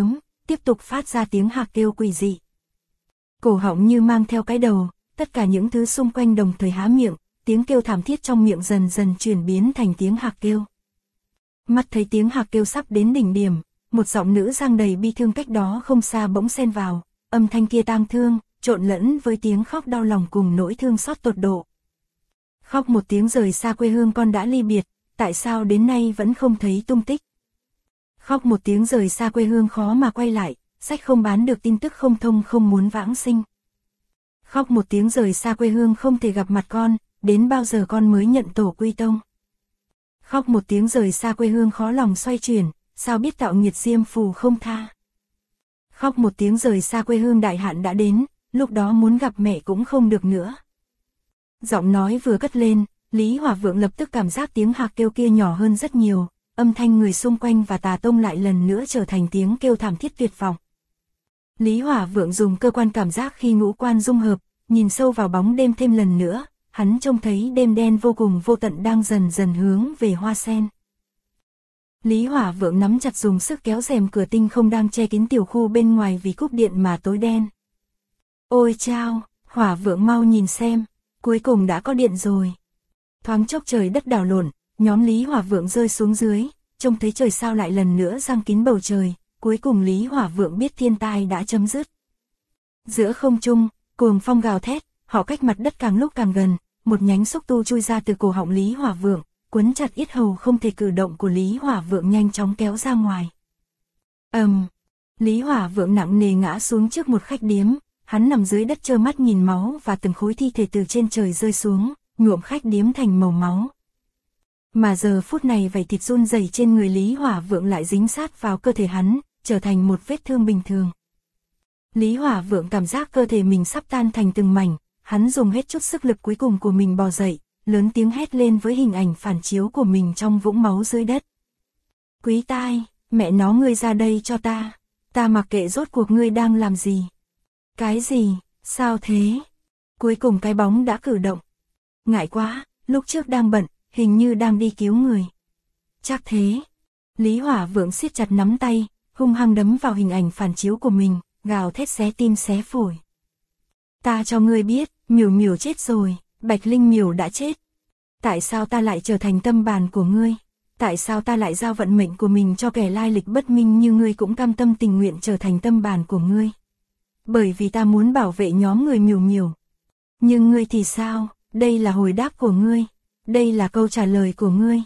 S1: tiếp tục phát ra tiếng hạc kêu quỷ dị. Cổ họng như mang theo cái đầu, tất cả những thứ xung quanh đồng thời há miệng, tiếng kêu thảm thiết trong miệng dần dần chuyển biến thành tiếng hạc kêu. Mắt thấy tiếng hạc kêu sắp đến đỉnh điểm, một giọng nữ giang đầy bi thương cách đó không xa bỗng xen vào, âm thanh kia tang thương, trộn lẫn với tiếng khóc đau lòng cùng nỗi thương xót tột độ. Khóc một tiếng rời xa quê hương con đã ly biệt, tại sao đến nay vẫn không thấy tung tích. Khóc một tiếng rời xa quê hương khó mà quay lại, sách không bán được tin tức không thông không muốn vãng sinh. Khóc một tiếng rời xa quê hương không thể gặp mặt con, đến bao giờ con mới nhận tổ quy tông. Khóc một tiếng rời xa quê hương khó lòng xoay chuyển, sao biết tạo nghiệt diêm phù không tha. Khóc một tiếng rời xa quê hương đại hạn đã đến, lúc đó muốn gặp mẹ cũng không được nữa. Giọng nói vừa cất lên, Lý Hỏa Vượng lập tức cảm giác tiếng hạc kêu kia nhỏ hơn rất nhiều, âm thanh người xung quanh và Tà Tông lại lần nữa trở thành tiếng kêu thảm thiết tuyệt vọng. Lý Hỏa Vượng dùng cơ quan cảm giác khi ngũ quan dung hợp, nhìn sâu vào bóng đêm thêm lần nữa, hắn trông thấy đêm đen vô cùng vô tận đang dần dần hướng về hoa sen. Lý Hỏa Vượng nắm chặt dùng sức kéo rèm cửa tinh không đang che kín tiểu khu bên ngoài vì cúp điện mà tối đen. Ôi chao, Hỏa Vượng mau nhìn xem, cuối cùng đã có điện rồi. Thoáng chốc trời đất đảo lộn, nhóm Lý Hỏa Vượng rơi xuống dưới, trông thấy trời sao lại lần nữa giăng kín bầu trời, cuối cùng Lý Hỏa Vượng biết thiên tai đã chấm dứt. Giữa không trung, cuồng phong gào thét, họ cách mặt đất càng lúc càng gần, một nhánh xúc tu chui ra từ cổ họng Lý Hỏa Vượng, quấn chặt yết hầu không thể cử động của Lý Hỏa Vượng nhanh chóng kéo ra ngoài. Lý Hỏa Vượng nặng nề ngã xuống trước một khách điếm, hắn nằm dưới đất trơ mắt nhìn máu và từng khối thi thể từ trên trời rơi xuống, nhuộm khách điếm thành màu máu. Mà giờ phút này vảy thịt run rẩy trên người Lý Hỏa Vượng lại dính sát vào cơ thể hắn, trở thành một vết thương bình thường. Lý Hỏa Vượng cảm giác cơ thể mình sắp tan thành từng mảnh, hắn dùng hết chút sức lực cuối cùng của mình bò dậy, lớn tiếng hét lên với hình ảnh phản chiếu của mình trong vũng máu dưới đất. Quý tai, mẹ nó ngươi ra đây cho ta mặc kệ rốt cuộc ngươi đang làm gì. Cái gì, sao thế? Cuối cùng cái bóng đã cử động. Ngại quá, lúc trước đang bận, hình như đang đi cứu người. Chắc thế. Lý Hỏa Vượng siết chặt nắm tay, hung hăng đấm vào hình ảnh phản chiếu của mình, gào thét xé tim xé phổi. Ta cho ngươi biết, Miểu Miểu chết rồi, Bạch Linh Miểu đã chết. Tại sao ta lại trở thành tâm bàn của ngươi? Tại sao ta lại giao vận mệnh của mình cho kẻ lai lịch bất minh như ngươi cũng cam tâm tình nguyện trở thành tâm bàn của ngươi? Bởi vì ta muốn bảo vệ nhóm người Miểu Miểu. Nhưng ngươi thì sao? Đây là hồi đáp của ngươi. Đây là câu trả lời của ngươi.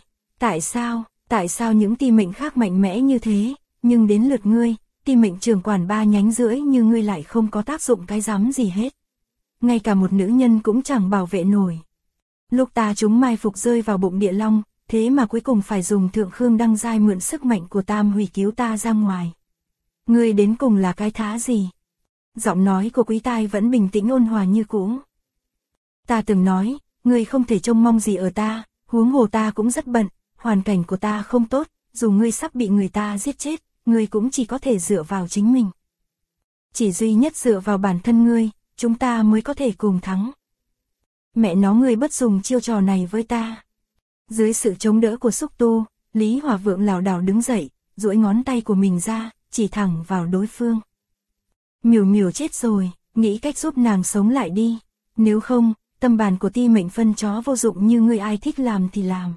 S1: Tại sao những ti mệnh khác mạnh mẽ như thế, nhưng đến lượt ngươi, ti mệnh trưởng quản 3 nhánh rưỡi như ngươi lại không có tác dụng cái rắm gì hết. Ngay cả một nữ nhân cũng chẳng bảo vệ nổi. Lúc ta chúng mai phục rơi vào bụng địa long, thế mà cuối cùng phải dùng Thượng Khương Đăng Giai mượn sức mạnh của Tam Hủy cứu ta ra ngoài. Ngươi đến cùng là cái thá gì? Giọng nói của Quý Tai vẫn bình tĩnh ôn hòa như cũ. Ta từng nói, ngươi không thể trông mong gì ở ta, huống hồ ta cũng rất bận, hoàn cảnh của ta không tốt, dù ngươi sắp bị người ta giết chết, ngươi cũng chỉ có thể dựa vào chính mình. Chỉ duy nhất dựa vào bản thân ngươi, chúng ta mới có thể cùng thắng. Mẹ nó ngươi bất dùng chiêu trò này với ta. Dưới sự chống đỡ của xúc tu, Lý Hỏa Vượng lảo đảo đứng dậy, duỗi ngón tay của mình ra, chỉ thẳng vào đối phương. Miểu Miểu chết rồi, nghĩ cách giúp nàng sống lại đi. Nếu không, tâm bàn của ti mệnh phân chó vô dụng như ngươi ai thích làm thì làm.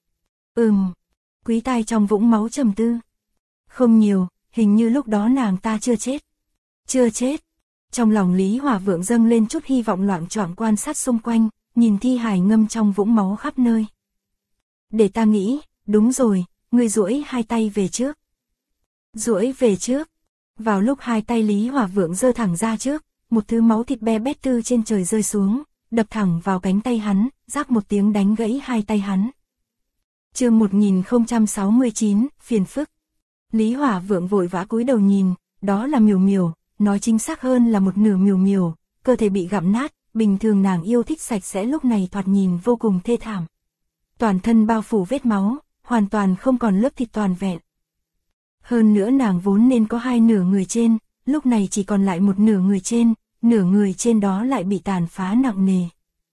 S1: Quý Tai trong vũng máu trầm tư. Không nhiều, hình như lúc đó nàng ta chưa chết. Chưa chết. Trong lòng Lý Hỏa Vượng dâng lên chút hy vọng loạng choạng quan sát xung quanh, nhìn thi hài ngâm trong vũng máu khắp nơi. Để ta nghĩ, đúng rồi, ngươi duỗi hai tay về trước. Duỗi về trước. Vào lúc hai tay Lý Hỏa Vượng giơ thẳng ra trước, một thứ máu thịt be bét từ trên trời rơi xuống, đập thẳng vào cánh tay hắn, rắc một tiếng đánh gãy hai tay hắn. Chương 1069, phiền phức. Lý Hỏa Vượng vội vã cúi đầu nhìn, đó là Miểu Miểu, nói chính xác hơn là một nửa Miểu Miểu, cơ thể bị gặm nát, bình thường nàng yêu thích sạch sẽ lúc này thoạt nhìn vô cùng thê thảm. Toàn thân bao phủ vết máu, hoàn toàn không còn lớp thịt toàn vẹn. Hơn nữa nàng vốn nên có hai nửa người trên, lúc này chỉ còn lại một nửa người trên đó lại bị tàn phá nặng nề.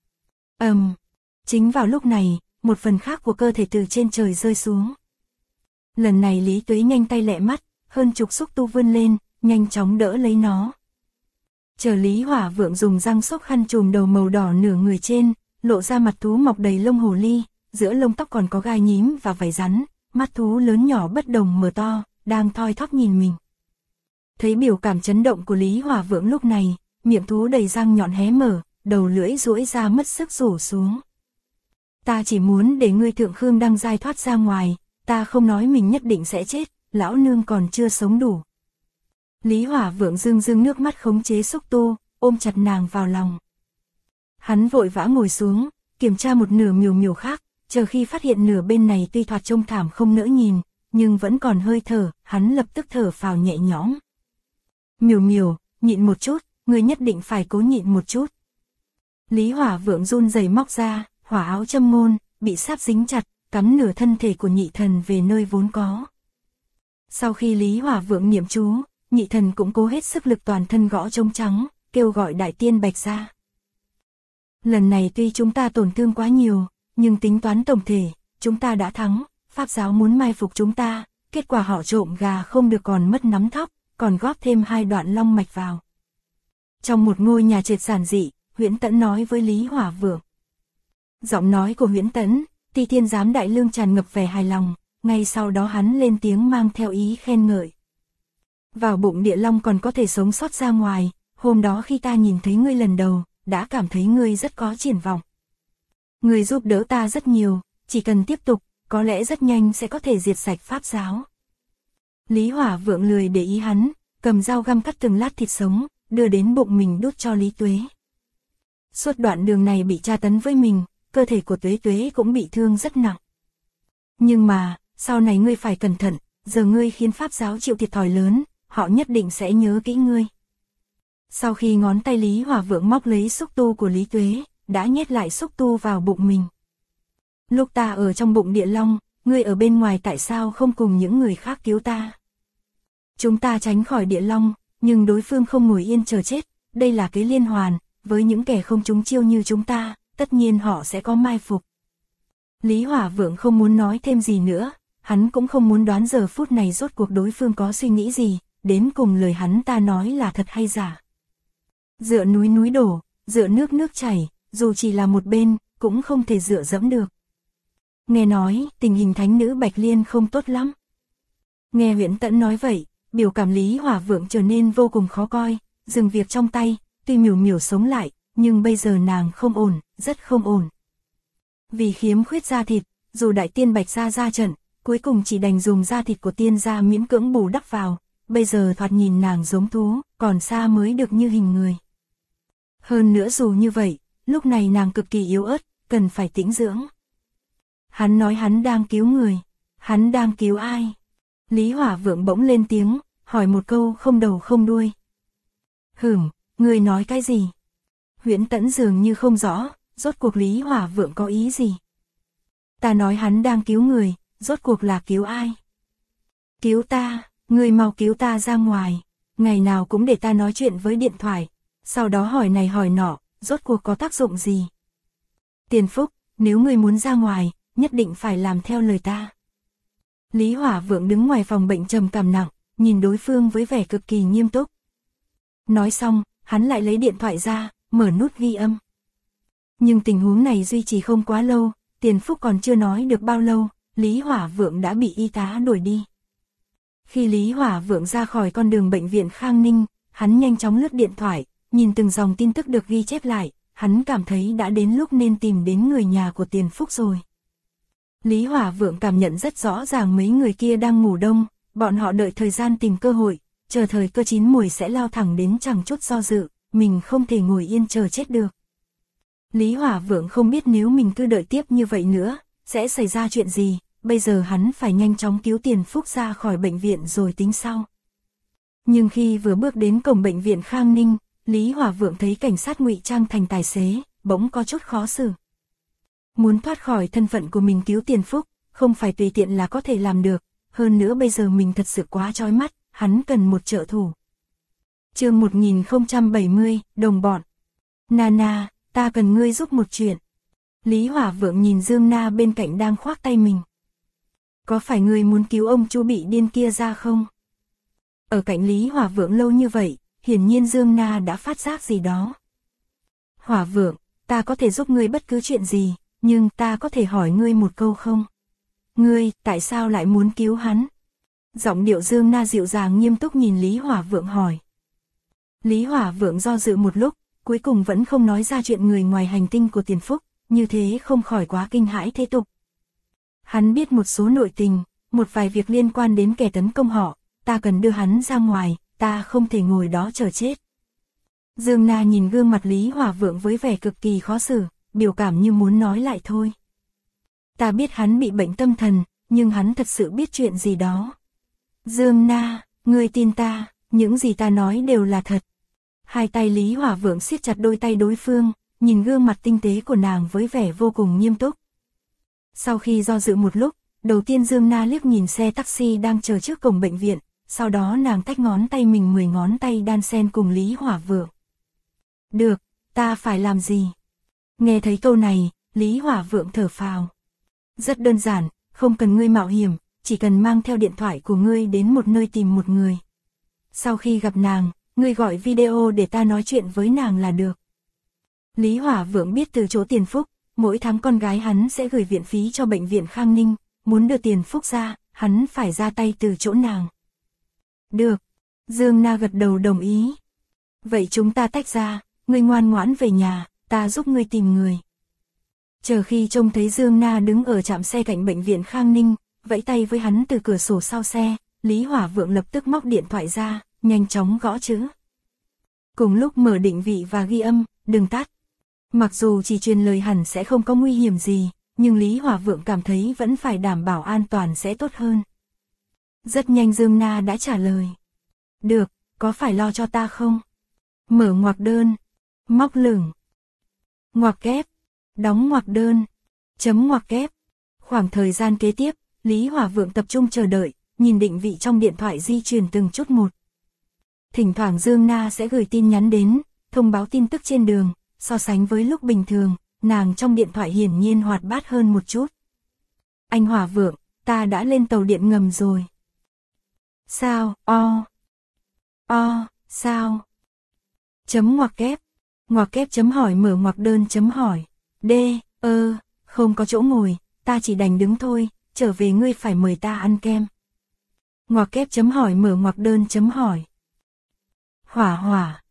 S1: Chính vào lúc này, một phần khác của cơ thể từ trên trời rơi xuống. Lần này Lý Tuế nhanh tay lẹ mắt, hơn chục xúc tu vươn lên, nhanh chóng đỡ lấy nó. Chờ Lý Hỏa Vượng dùng răng xốc khăn trùm đầu màu đỏ nửa người trên, lộ ra mặt thú mọc đầy lông hồ ly, giữa lông tóc còn có gai nhím và vảy rắn, mắt thú lớn nhỏ bất đồng mở to, đang thoi thóp nhìn mình. Thấy biểu cảm chấn động của Lý Hỏa Vượng lúc này, miệng thú đầy răng nhọn hé mở, đầu lưỡi duỗi ra mất sức rủ xuống. Ta chỉ muốn để ngươi Thượng Khương Đăng Giai thoát ra ngoài, ta không nói mình nhất định sẽ chết, lão nương còn chưa sống đủ. Lý Hỏa Vượng rưng rưng nước mắt khống chế Xúc Tu, ôm chặt nàng vào lòng. Hắn vội vã ngồi xuống, kiểm tra một nửa miều miều khác, chờ khi phát hiện nửa bên này tuy thoạt trông thảm không nỡ nhìn, nhưng vẫn còn hơi thở, hắn lập tức thở phào nhẹ nhõm. Miều miều, nhịn một chút, ngươi nhất định phải cố nhịn một chút. Lý Hỏa Vượng run rẩy móc ra, hỏa áo châm ngôn, bị sáp dính chặt, cắm nửa thân thể của nhị thần về nơi vốn có. Sau khi Lý Hỏa Vượng niệm chú, nhị thần cũng cố hết sức lực toàn thân gõ trống trắng, kêu gọi đại tiên Bạch ra. Lần này tuy chúng ta tổn thương quá nhiều, nhưng tính toán tổng thể, chúng ta đã thắng, Pháp giáo muốn mai phục chúng ta, kết quả họ trộm gà không được còn mất nắm thóc, còn góp thêm 2 đoạn long mạch vào. Trong một ngôi nhà trệt giản dị, Huyễn Tẫn nói với Lý Hỏa Vượng. Giọng nói của Huyễn Tẫn, Ti Thiên Giám Đại Lương tràn ngập vẻ hài lòng, ngay sau đó hắn lên tiếng mang theo ý khen ngợi. Vào bụng địa long còn có thể sống sót ra ngoài, hôm đó khi ta nhìn thấy ngươi lần đầu, đã cảm thấy ngươi rất có triển vọng. Ngươi giúp đỡ ta rất nhiều, chỉ cần tiếp tục, có lẽ rất nhanh sẽ có thể diệt sạch Pháp giáo. Lý Hỏa Vượng lười để ý hắn, cầm dao găm cắt từng lát thịt sống, đưa đến bụng mình đút cho Lý Tuế. Suốt đoạn đường này bị tra tấn với mình, cơ thể của Tuế Tuế cũng bị thương rất nặng. Nhưng mà, sau này ngươi phải cẩn thận, giờ ngươi khiến Pháp giáo chịu thiệt thòi lớn, họ nhất định sẽ nhớ kỹ ngươi. Sau khi ngón tay Lý Hỏa Vượng móc lấy xúc tu của Lý Tuế, đã nhét lại xúc tu vào bụng mình. Lúc ta ở trong bụng địa long, ngươi ở bên ngoài tại sao không cùng những người khác cứu ta? Chúng ta tránh khỏi địa long, nhưng đối phương không ngồi yên chờ chết, đây là cái liên hoàn, với những kẻ không trúng chiêu như chúng ta, tất nhiên họ sẽ có mai phục. Lý Hỏa Vượng không muốn nói thêm gì nữa, hắn cũng không muốn đoán giờ phút này rốt cuộc đối phương có suy nghĩ gì, đến cùng lời hắn ta nói là thật hay giả. Dựa núi núi đổ, dựa nước nước chảy, dù chỉ là một bên, cũng không thể dựa dẫm được. Nghe nói, tình hình thánh nữ Bạch Liên không tốt lắm. Nghe Huyễn Tẫn nói vậy, biểu cảm Lý Hỏa Vượng trở nên vô cùng khó coi, dừng việc trong tay, tuy miểu miểu sống lại, nhưng bây giờ nàng không ổn, rất không ổn. Vì khiếm khuyết da thịt, dù đại tiên Bạch gia ra trận, cuối cùng chỉ đành dùng da thịt của tiên gia miễn cưỡng bù đắp vào, bây giờ thoạt nhìn nàng giống thú, còn xa mới được như hình người. Hơn nữa dù như vậy, lúc này nàng cực kỳ yếu ớt, cần phải tĩnh dưỡng. Hắn nói hắn đang cứu người, hắn đang cứu ai? Lý Hỏa Vượng bỗng lên tiếng, hỏi một câu không đầu không đuôi. Người nói cái gì? Huyễn Tẫn dường như không rõ, rốt cuộc Lý Hỏa Vượng có ý gì? Ta nói hắn đang cứu người, rốt cuộc là cứu ai? Cứu ta, người mau cứu ta ra ngoài, ngày nào cũng để ta nói chuyện với điện thoại, sau đó hỏi này hỏi nọ, rốt cuộc có tác dụng gì? Tiền Phúc, nếu người muốn ra ngoài, nhất định phải làm theo lời ta. Lý Hỏa Vượng đứng ngoài phòng bệnh trầm cảm nặng, nhìn đối phương với vẻ cực kỳ nghiêm túc. Nói xong, hắn lại lấy điện thoại ra, mở nút ghi âm. Nhưng tình huống này duy trì không quá lâu, Tiền Phúc còn chưa nói được bao lâu, Lý Hỏa Vượng đã bị y tá đuổi đi. Khi Lý Hỏa Vượng ra khỏi con đường bệnh viện Khang Ninh, hắn nhanh chóng lướt điện thoại, nhìn từng dòng tin tức được ghi chép lại, hắn cảm thấy đã đến lúc nên tìm đến người nhà của Tiền Phúc rồi. Lý Hỏa Vượng cảm nhận rất rõ ràng mấy người kia đang ngủ đông, bọn họ đợi thời gian tìm cơ hội, chờ thời cơ chín muồi sẽ lao thẳng đến chẳng chút do dự, mình không thể ngồi yên chờ chết được. Lý Hỏa Vượng không biết nếu mình cứ đợi tiếp như vậy nữa, sẽ xảy ra chuyện gì, bây giờ hắn phải nhanh chóng cứu Tiền Phúc ra khỏi bệnh viện rồi tính sau. Nhưng khi vừa bước đến cổng bệnh viện Khang Ninh, Lý Hỏa Vượng thấy cảnh sát ngụy trang thành tài xế, bỗng có chút khó xử. Muốn thoát khỏi thân phận của mình cứu Tiền Phúc, không phải tùy tiện là có thể làm được, hơn nữa bây giờ mình thật sự quá chói mắt, hắn cần một trợ thủ. Chương 1070, đồng bọn. Nana, ta cần ngươi giúp một chuyện. Lý Hỏa Vượng nhìn Dương Na bên cạnh đang khoác tay mình. Có phải ngươi muốn cứu ông chú bị điên kia ra không? Ở cạnh Lý Hỏa Vượng lâu như vậy, hiển nhiên Dương Na đã phát giác gì đó. Hỏa Vượng, ta có thể giúp ngươi bất cứ chuyện gì, nhưng ta có thể hỏi ngươi một câu không? Ngươi, tại sao lại muốn cứu hắn? Giọng điệu Dương Na dịu dàng nghiêm túc nhìn Lý Hỏa Vượng hỏi. Lý Hỏa Vượng do dự một lúc, cuối cùng vẫn không nói ra chuyện người ngoài hành tinh của Tiền Phúc, như thế không khỏi quá kinh hãi thế tục. Hắn biết một số nội tình, một vài việc liên quan đến kẻ tấn công họ, ta cần đưa hắn ra ngoài, ta không thể ngồi đó chờ chết. Dương Na nhìn gương mặt Lý Hỏa Vượng với vẻ cực kỳ khó xử, biểu cảm như muốn nói lại thôi. Ta biết hắn bị bệnh tâm thần, nhưng hắn thật sự biết chuyện gì đó. Dương Na, ngươi tin ta, những gì ta nói đều là thật. Hai tay Lý Hỏa Vượng siết chặt đôi tay đối phương, nhìn gương mặt tinh tế của nàng với vẻ vô cùng nghiêm túc. Sau khi do dự một lúc, đầu tiên Dương Na liếc nhìn xe taxi đang chờ trước cổng bệnh viện, sau đó nàng tách ngón tay mình 10 ngón tay đan xen cùng Lý Hỏa Vượng. Được, ta phải làm gì? Nghe thấy câu này, Lý Hỏa Vượng thở phào. Rất đơn giản, không cần ngươi mạo hiểm, chỉ cần mang theo điện thoại của ngươi đến một nơi tìm một người. Sau khi gặp nàng, ngươi gọi video để ta nói chuyện với nàng là được. Lý Hỏa Vượng biết từ chỗ Tiền Phúc, mỗi tháng con gái hắn sẽ gửi viện phí cho bệnh viện Khang Ninh, muốn đưa Tiền Phúc ra, hắn phải ra tay từ chỗ nàng. Được, Dương Na gật đầu đồng ý. Vậy chúng ta tách ra, ngươi ngoan ngoãn về nhà, ta giúp ngươi tìm người. Chờ khi trông thấy Dương Na đứng ở trạm xe cạnh bệnh viện Khang Ninh, vẫy tay với hắn từ cửa sổ sau xe, Lý Hỏa Vượng lập tức móc điện thoại ra, nhanh chóng gõ chữ. Cùng lúc mở định vị và ghi âm, đừng tắt. Mặc dù chỉ truyền lời hẳn sẽ không có nguy hiểm gì, nhưng Lý Hỏa Vượng cảm thấy vẫn phải đảm bảo an toàn sẽ tốt hơn. Rất nhanh Dương Na đã trả lời. Được, có phải lo cho ta không? Mở ngoặc đơn, móc lửng, ngoặc kép, đóng ngoặc đơn, chấm ngoặc kép. Khoảng thời gian kế tiếp, Lý Hỏa Vượng tập trung chờ đợi, nhìn định vị trong điện thoại di chuyển từng chút một. Thỉnh thoảng Dương Na sẽ gửi tin nhắn đến, thông báo tin tức trên đường, so sánh với lúc bình thường, nàng trong điện thoại hiển nhiên hoạt bát hơn một chút. Anh Hỏa Vượng, ta đã lên tàu điện ngầm rồi. Sao, sao? Chấm ngoặc kép chấm hỏi mở ngoặc đơn chấm hỏi. Không có chỗ ngồi, ta chỉ đành đứng thôi, trở về ngươi phải mời ta ăn kem. Ngoặc kép chấm hỏi mở ngoặc đơn chấm hỏi. Hỏa,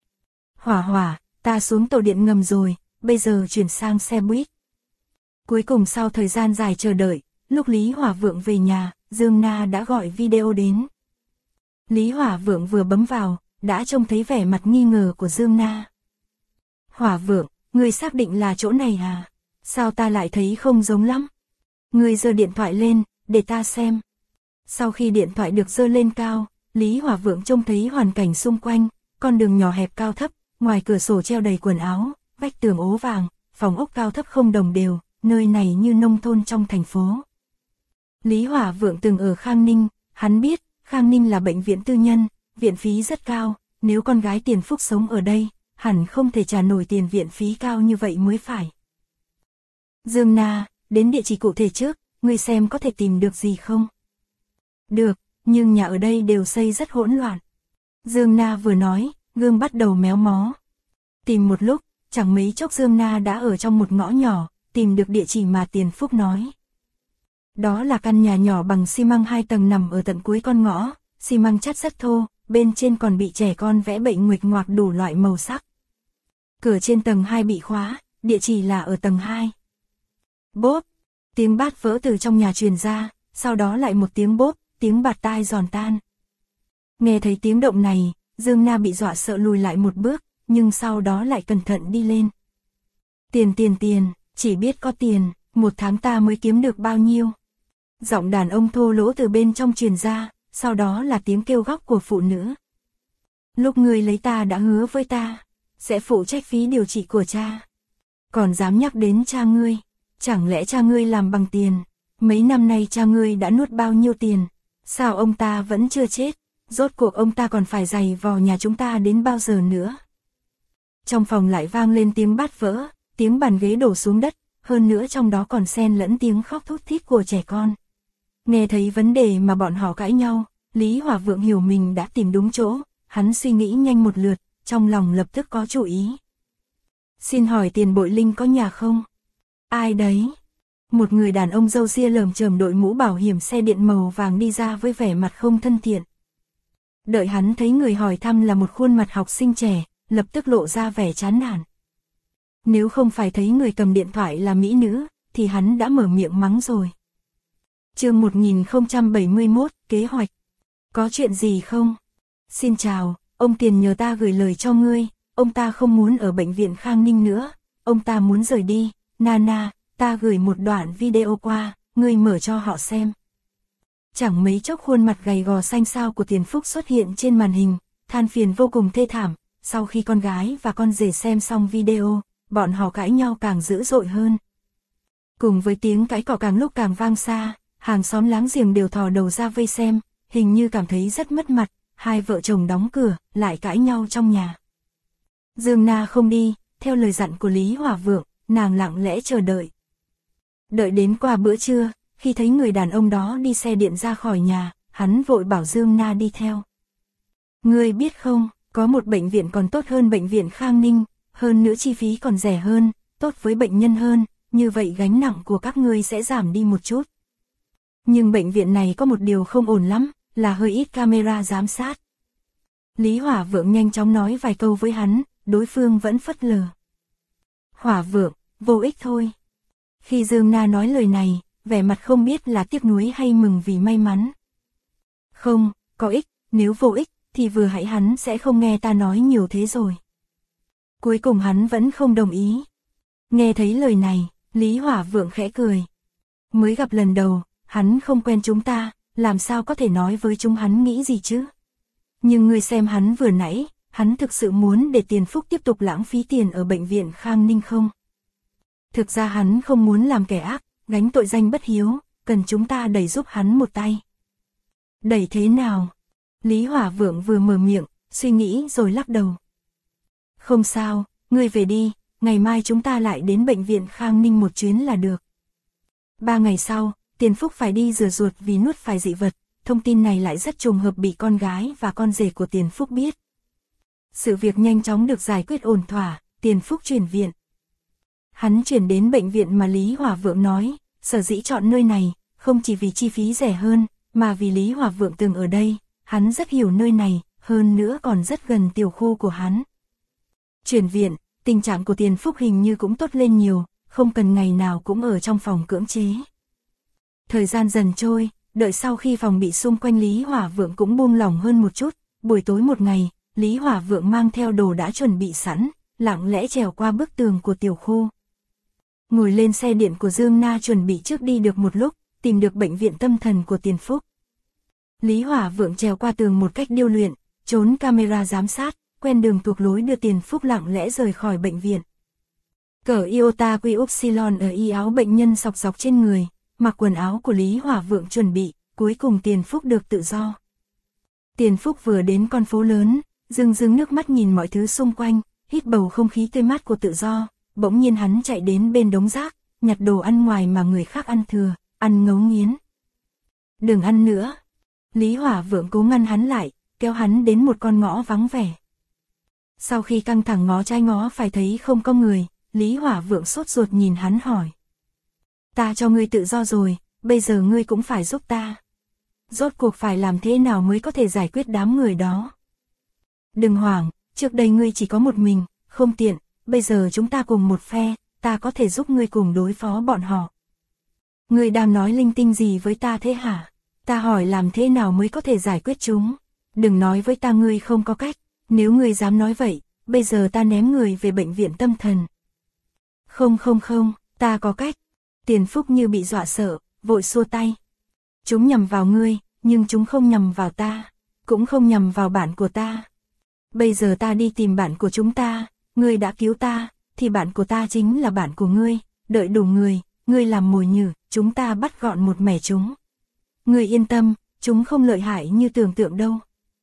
S1: ta xuống tàu điện ngầm rồi, bây giờ chuyển sang xe buýt. Cuối cùng sau thời gian dài chờ đợi, lúc Lý Hỏa Vượng về nhà, Dương Na đã gọi video đến. Lý Hỏa Vượng vừa bấm vào, đã trông thấy vẻ mặt nghi ngờ của Dương Na. Hỏa Vượng, ngươi xác định là chỗ này à? Sao ta lại thấy không giống lắm? Ngươi giơ điện thoại lên, để ta xem. Sau khi điện thoại được giơ lên cao, Lý Hỏa Vượng trông thấy hoàn cảnh xung quanh, con đường nhỏ hẹp cao thấp, ngoài cửa sổ treo đầy quần áo, vách tường ố vàng, phòng ốc cao thấp không đồng đều, nơi này như nông thôn trong thành phố. Lý Hỏa Vượng từng ở Khang Ninh, hắn biết, Khang Ninh là bệnh viện tư nhân, viện phí rất cao, nếu con gái Tiền Phúc sống ở đây, hẳn không thể trả nổi tiền viện phí cao như vậy mới phải. Dương Na, đến địa chỉ cụ thể trước, ngươi xem có thể tìm được gì không? Được, nhưng nhà ở đây đều xây rất hỗn loạn. Dương Na vừa nói, gương bắt đầu méo mó. Tìm một lúc, chẳng mấy chốc Dương Na đã ở trong một ngõ nhỏ, tìm được địa chỉ mà Tiền Phúc nói. Đó là căn nhà nhỏ bằng xi măng 2 tầng nằm ở tận cuối con ngõ, xi măng chất rất thô, bên trên còn bị trẻ con vẽ bệnh nguệch ngoạc đủ loại màu sắc. Cửa trên tầng 2 bị khóa, địa chỉ là ở tầng 2. Bốp, tiếng bát vỡ từ trong nhà truyền ra, sau đó lại một tiếng bốp, tiếng bạt tai giòn tan. Nghe thấy tiếng động này, Dương Na bị dọa sợ lùi lại một bước, nhưng sau đó lại cẩn thận đi lên. Tiền, chỉ biết có tiền, một tháng ta mới kiếm được bao nhiêu. Giọng đàn ông thô lỗ từ bên trong truyền ra, sau đó là tiếng kêu góc của phụ nữ. Lúc ngươi lấy ta đã hứa với ta, sẽ phụ trách phí điều trị của cha. Còn dám nhắc đến cha ngươi, chẳng lẽ cha ngươi làm bằng tiền? Mấy năm nay cha ngươi đã nuốt bao nhiêu tiền? Sao ông ta vẫn chưa chết? Rốt cuộc ông ta còn phải giày vò nhà chúng ta đến bao giờ nữa? Trong phòng lại vang lên tiếng bát vỡ, tiếng bàn ghế đổ xuống đất, hơn nữa trong đó còn xen lẫn tiếng khóc thút thít của trẻ con. Nghe thấy vấn đề mà bọn họ cãi nhau, Lý Hỏa Vượng hiểu mình đã tìm đúng chỗ, hắn suy nghĩ nhanh một lượt, trong lòng lập tức có chủ ý. Xin hỏi Tiền Bội Linh có nhà không? Ai đấy? Một người đàn ông râu ria lởm chởm đội mũ bảo hiểm xe điện màu vàng đi ra với vẻ mặt không thân thiện. Đợi hắn thấy người hỏi thăm là một khuôn mặt học sinh trẻ, lập tức lộ ra vẻ chán nản. Nếu không phải thấy người cầm điện thoại là mỹ nữ, thì hắn đã mở miệng mắng rồi. Chương 1071, kế hoạch. Có chuyện gì không? Xin chào, ông Tiền nhờ ta gửi lời cho ngươi, ông ta không muốn ở bệnh viện Khang Ninh nữa, ông ta muốn rời đi. Nana, ta gửi một đoạn video qua, ngươi mở cho họ xem. Chẳng mấy chốc khuôn mặt gầy gò xanh xao của Tiền Phúc xuất hiện trên màn hình, than phiền vô cùng thê thảm. Sau khi con gái và con rể xem xong video, bọn họ cãi nhau càng dữ dội hơn. Cùng với tiếng cãi cọ càng lúc càng vang xa, hàng xóm láng giềng đều thò đầu ra vây xem, hình như cảm thấy rất mất mặt, hai vợ chồng đóng cửa, lại cãi nhau trong nhà. Dương Na không đi, theo lời dặn của Lý Hỏa Vượng, nàng lặng lẽ chờ đợi. Đợi đến qua bữa trưa, khi thấy người đàn ông đó đi xe điện ra khỏi nhà, hắn vội bảo Dương Na đi theo. Ngươi biết không, có một bệnh viện còn tốt hơn bệnh viện Khang Ninh, hơn nữa chi phí còn rẻ hơn, tốt với bệnh nhân hơn, như vậy gánh nặng của các ngươi sẽ giảm đi một chút. Nhưng bệnh viện này có một điều không ổn lắm, là hơi ít camera giám sát. Lý Hỏa Vượng nhanh chóng nói vài câu với hắn, đối phương vẫn phớt lờ. Hỏa Vượng, vô ích thôi. Khi Dương Na nói lời này, vẻ mặt không biết là tiếc nuối hay mừng vì may mắn. Không, có ích, nếu vô ích, thì vừa hãy hắn sẽ không nghe ta nói nhiều thế rồi. Cuối cùng hắn vẫn không đồng ý. Nghe thấy lời này, Lý Hỏa Vượng khẽ cười. Mới gặp lần đầu, hắn không quen chúng ta, làm sao có thể nói với chúng hắn nghĩ gì chứ? Nhưng ngươi xem hắn vừa nãy, hắn thực sự muốn để Tiền Phúc tiếp tục lãng phí tiền ở bệnh viện Khang Ninh không? Thực ra hắn không muốn làm kẻ ác, gánh tội danh bất hiếu, cần chúng ta đẩy giúp hắn một tay. Đẩy thế nào? Lý Hỏa Vượng vừa mở miệng, suy nghĩ rồi lắc đầu. Không sao, ngươi về đi, ngày mai chúng ta lại đến bệnh viện Khang Ninh một chuyến là được. 3 ngày sau, Tiền Phúc phải đi rửa ruột vì nuốt phải dị vật, thông tin này lại rất trùng hợp bị con gái và con rể của Tiền Phúc biết. Sự việc nhanh chóng được giải quyết ổn thỏa, Tiền Phúc chuyển viện. Hắn chuyển đến bệnh viện mà Lý Hỏa Vượng nói, sở dĩ chọn nơi này, không chỉ vì chi phí rẻ hơn, mà vì Lý Hỏa Vượng từng ở đây, hắn rất hiểu nơi này, hơn nữa còn rất gần tiểu khu của hắn. Chuyển viện, tình trạng của Tiền Phúc hình như cũng tốt lên nhiều, không cần ngày nào cũng ở trong phòng cưỡng chế. Thời gian dần trôi, đợi sau khi phòng bị xung quanh Lý Hỏa Vượng cũng buông lỏng hơn một chút, buổi tối một ngày, Lý Hỏa Vượng mang theo đồ đã chuẩn bị sẵn, lặng lẽ trèo qua bức tường của tiểu khu. Ngồi lên xe điện của Dương Na chuẩn bị trước đi được một lúc, tìm được bệnh viện tâm thần của Tiền Phúc. Lý Hỏa Vượng trèo qua tường một cách điêu luyện, trốn camera giám sát, quen đường thuộc lối đưa Tiền Phúc lặng lẽ rời khỏi bệnh viện. Cởi iota quy upsilon ở y áo bệnh nhân sọc dọc trên người, mặc quần áo của Lý Hỏa Vượng chuẩn bị, cuối cùng Tiền Phúc được tự do. Tiền Phúc vừa đến con phố lớn, rưng rưng nước mắt nhìn mọi thứ xung quanh, hít bầu không khí tươi mát của tự do, bỗng nhiên hắn chạy đến bên đống rác, nhặt đồ ăn ngoài mà người khác ăn thừa, ăn ngấu nghiến. Đừng ăn nữa. Lý Hỏa Vượng cố ngăn hắn lại, kéo hắn đến một con ngõ vắng vẻ. Sau khi căng thẳng ngó trái ngó phải thấy không có người, Lý Hỏa Vượng sốt ruột nhìn hắn hỏi. Ta cho ngươi tự do rồi, bây giờ ngươi cũng phải giúp ta. Rốt cuộc phải làm thế nào mới có thể giải quyết đám người đó? Đừng hoảng, trước đây ngươi chỉ có một mình, không tiện, bây giờ chúng ta cùng một phe, ta có thể giúp ngươi cùng đối phó bọn họ. Ngươi đang nói linh tinh gì với ta thế hả? Ta hỏi làm thế nào mới có thể giải quyết chúng? Đừng nói với ta ngươi không có cách, nếu ngươi dám nói vậy, bây giờ ta ném người về bệnh viện tâm thần. Không, ta có cách. Tiền Phúc như bị dọa sợ, vội xua tay. Chúng nhằm vào ngươi, nhưng chúng không nhằm vào ta, cũng không nhằm vào bạn của ta. Bây giờ ta đi tìm bạn của chúng ta, ngươi đã cứu ta, thì bạn của ta chính là bạn của ngươi, đợi đủ người, ngươi làm mồi nhử, chúng ta bắt gọn một mẻ chúng. Ngươi yên tâm, chúng không lợi hại như tưởng tượng đâu.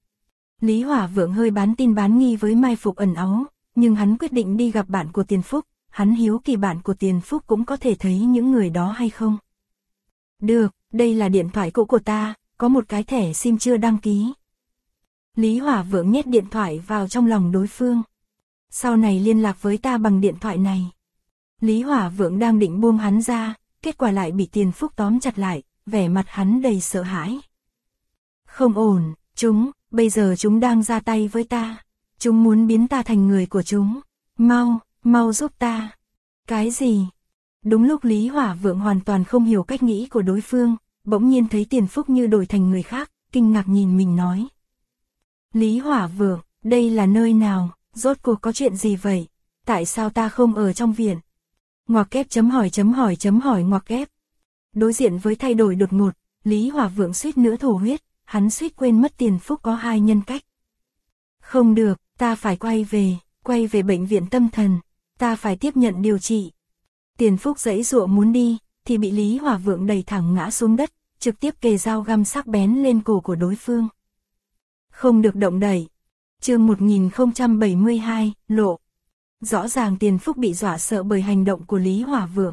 S1: Lý Hỏa Vượng hơi bán tin bán nghi với mai phục ẩn náu, nhưng hắn quyết định đi gặp bạn của Tiền Phúc, hắn hiếu kỳ bạn của Tiền Phúc cũng có thể thấy những người đó hay không. Được, đây là điện thoại cũ của ta, có một cái thẻ SIM chưa đăng ký. Lý Hỏa Vượng nhét điện thoại vào trong lòng đối phương. Sau này liên lạc với ta bằng điện thoại này. Lý Hỏa Vượng đang định buông hắn ra, kết quả lại bị Tiền Phúc tóm chặt lại, vẻ mặt hắn đầy sợ hãi. Không ổn, bây giờ chúng đang ra tay với ta. Chúng muốn biến ta thành người của chúng. Mau giúp ta. Cái gì? Đúng lúc Lý Hỏa Vượng hoàn toàn không hiểu cách nghĩ của đối phương, bỗng nhiên thấy Tiền Phúc như đổi thành người khác, kinh ngạc nhìn mình nói. Lý Hỏa Vượng, đây là nơi nào, rốt cuộc có chuyện gì vậy? Tại sao ta không ở trong viện? Ngoặc kép hỏi ngoặc kép. Đối diện với thay đổi đột ngột, Lý Hỏa Vượng suýt nữa thổ huyết, hắn suýt quên mất Tiền Phúc có hai nhân cách. Không được, ta phải quay về bệnh viện tâm thần, ta phải tiếp nhận điều trị. Tiền Phúc giãy giụa muốn đi, thì bị Lý Hỏa Vượng đẩy thẳng ngã xuống đất, trực tiếp kề dao găm sắc bén lên cổ của đối phương. Không được động đẩy. Chương 1072, lộ. Rõ ràng Tiền Phúc bị dọa sợ bởi hành động của Lý Hỏa Vượng.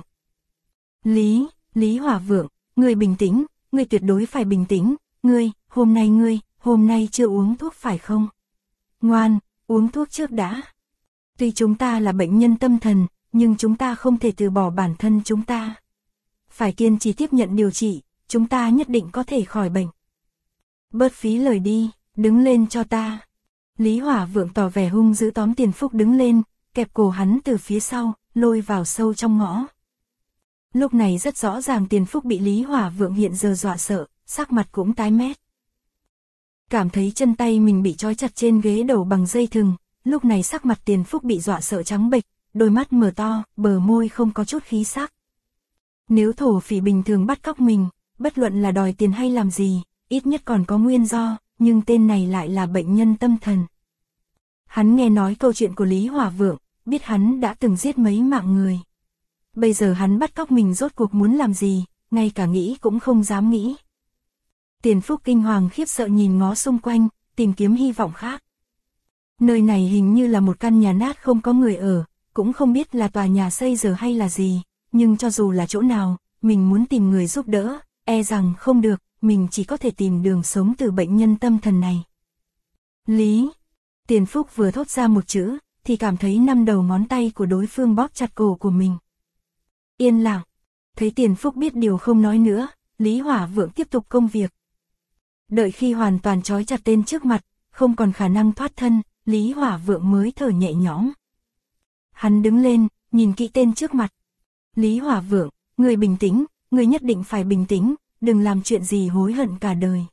S1: Lý Hỏa Vượng, ngươi bình tĩnh, ngươi tuyệt đối phải bình tĩnh, ngươi, hôm nay chưa uống thuốc phải không? Ngoan, uống thuốc trước đã. Tuy chúng ta là bệnh nhân tâm thần, nhưng chúng ta không thể từ bỏ bản thân chúng ta. Phải kiên trì tiếp nhận điều trị, chúng ta nhất định có thể khỏi bệnh. Bớt phí lời đi, đứng lên cho ta. Lý Hỏa Vượng tỏ vẻ hung dữ tóm Tiền Phúc đứng lên, kẹp cổ hắn từ phía sau, lôi vào sâu trong ngõ. Lúc này rất rõ ràng Tiền Phúc bị Lý Hỏa Vượng hiện giờ dọa sợ, sắc mặt cũng tái mét. Cảm thấy chân tay mình bị trói chặt trên ghế đầu bằng dây thừng, lúc này sắc mặt Tiền Phúc bị dọa sợ trắng bệch, đôi mắt mở to, bờ môi không có chút khí sắc. Nếu thổ phỉ bình thường bắt cóc mình, bất luận là đòi tiền hay làm gì, ít nhất còn có nguyên do, nhưng tên này lại là bệnh nhân tâm thần. Hắn nghe nói câu chuyện của Lý Hỏa Vượng, biết hắn đã từng giết mấy mạng người. Bây giờ hắn bắt cóc mình rốt cuộc muốn làm gì, ngay cả nghĩ cũng không dám nghĩ. Tiền Phúc kinh hoàng khiếp sợ nhìn ngó xung quanh, tìm kiếm hy vọng khác. Nơi này hình như là một căn nhà nát không có người ở, cũng không biết là tòa nhà xây giờ hay là gì, nhưng cho dù là chỗ nào, mình muốn tìm người giúp đỡ, e rằng không được, mình chỉ có thể tìm đường sống từ bệnh nhân tâm thần này. Tiền Phúc vừa thốt ra một chữ, thì cảm thấy 5 đầu ngón tay của đối phương bóp chặt cổ của mình. Yên lặng, thấy Tiền Phúc biết điều không nói nữa, Lý Hỏa Vượng tiếp tục công việc. Đợi khi hoàn toàn trói chặt tên trước mặt, không còn khả năng thoát thân, Lý Hỏa Vượng mới thở nhẹ nhõm. Hắn đứng lên, nhìn kỹ tên trước mặt. Lý Hỏa Vượng, ngươi bình tĩnh, ngươi nhất định phải bình tĩnh, đừng làm chuyện gì hối hận cả đời.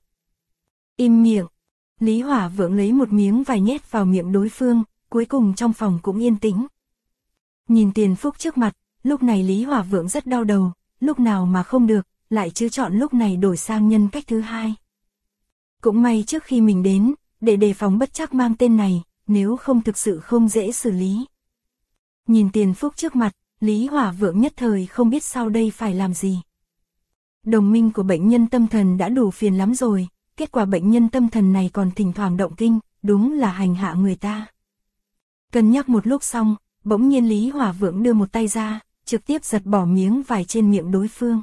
S1: Im miệng. Lý Hỏa Vượng lấy một miếng vải nhét vào miệng đối phương, cuối cùng trong phòng cũng yên tĩnh. Nhìn Tiền Phúc trước mặt, lúc này Lý Hỏa Vượng rất đau đầu, lúc nào mà không được, lại chứ chọn lúc này đổi sang nhân cách thứ hai. Cũng may trước khi mình đến, để đề phòng bất trắc mang tên này, nếu không thực sự không dễ xử lý. Nhìn Tiền Phúc trước mặt, Lý Hỏa Vượng nhất thời không biết sau đây phải làm gì. Đồng minh của bệnh nhân tâm thần đã đủ phiền lắm rồi, kết quả bệnh nhân tâm thần này còn thỉnh thoảng động kinh, đúng là hành hạ người ta. Cân nhắc một lúc xong, bỗng nhiên Lý Hỏa Vượng đưa một tay ra, trực tiếp giật bỏ miếng vải trên miệng đối phương.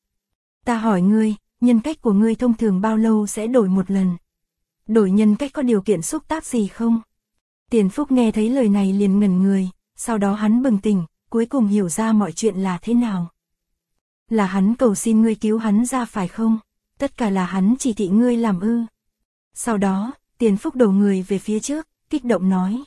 S1: Ta hỏi ngươi, nhân cách của ngươi thông thường bao lâu sẽ đổi một lần? Đổi nhân cách có điều kiện xúc tác gì không? Tiền Phúc nghe thấy lời này liền ngẩn người, sau đó hắn bừng tỉnh, cuối cùng hiểu ra mọi chuyện là thế nào. Là hắn cầu xin ngươi cứu hắn ra phải không? Tất cả là hắn chỉ thị ngươi làm ư? Sau đó, Tiền Phúc đổ người về phía trước, kích động nói.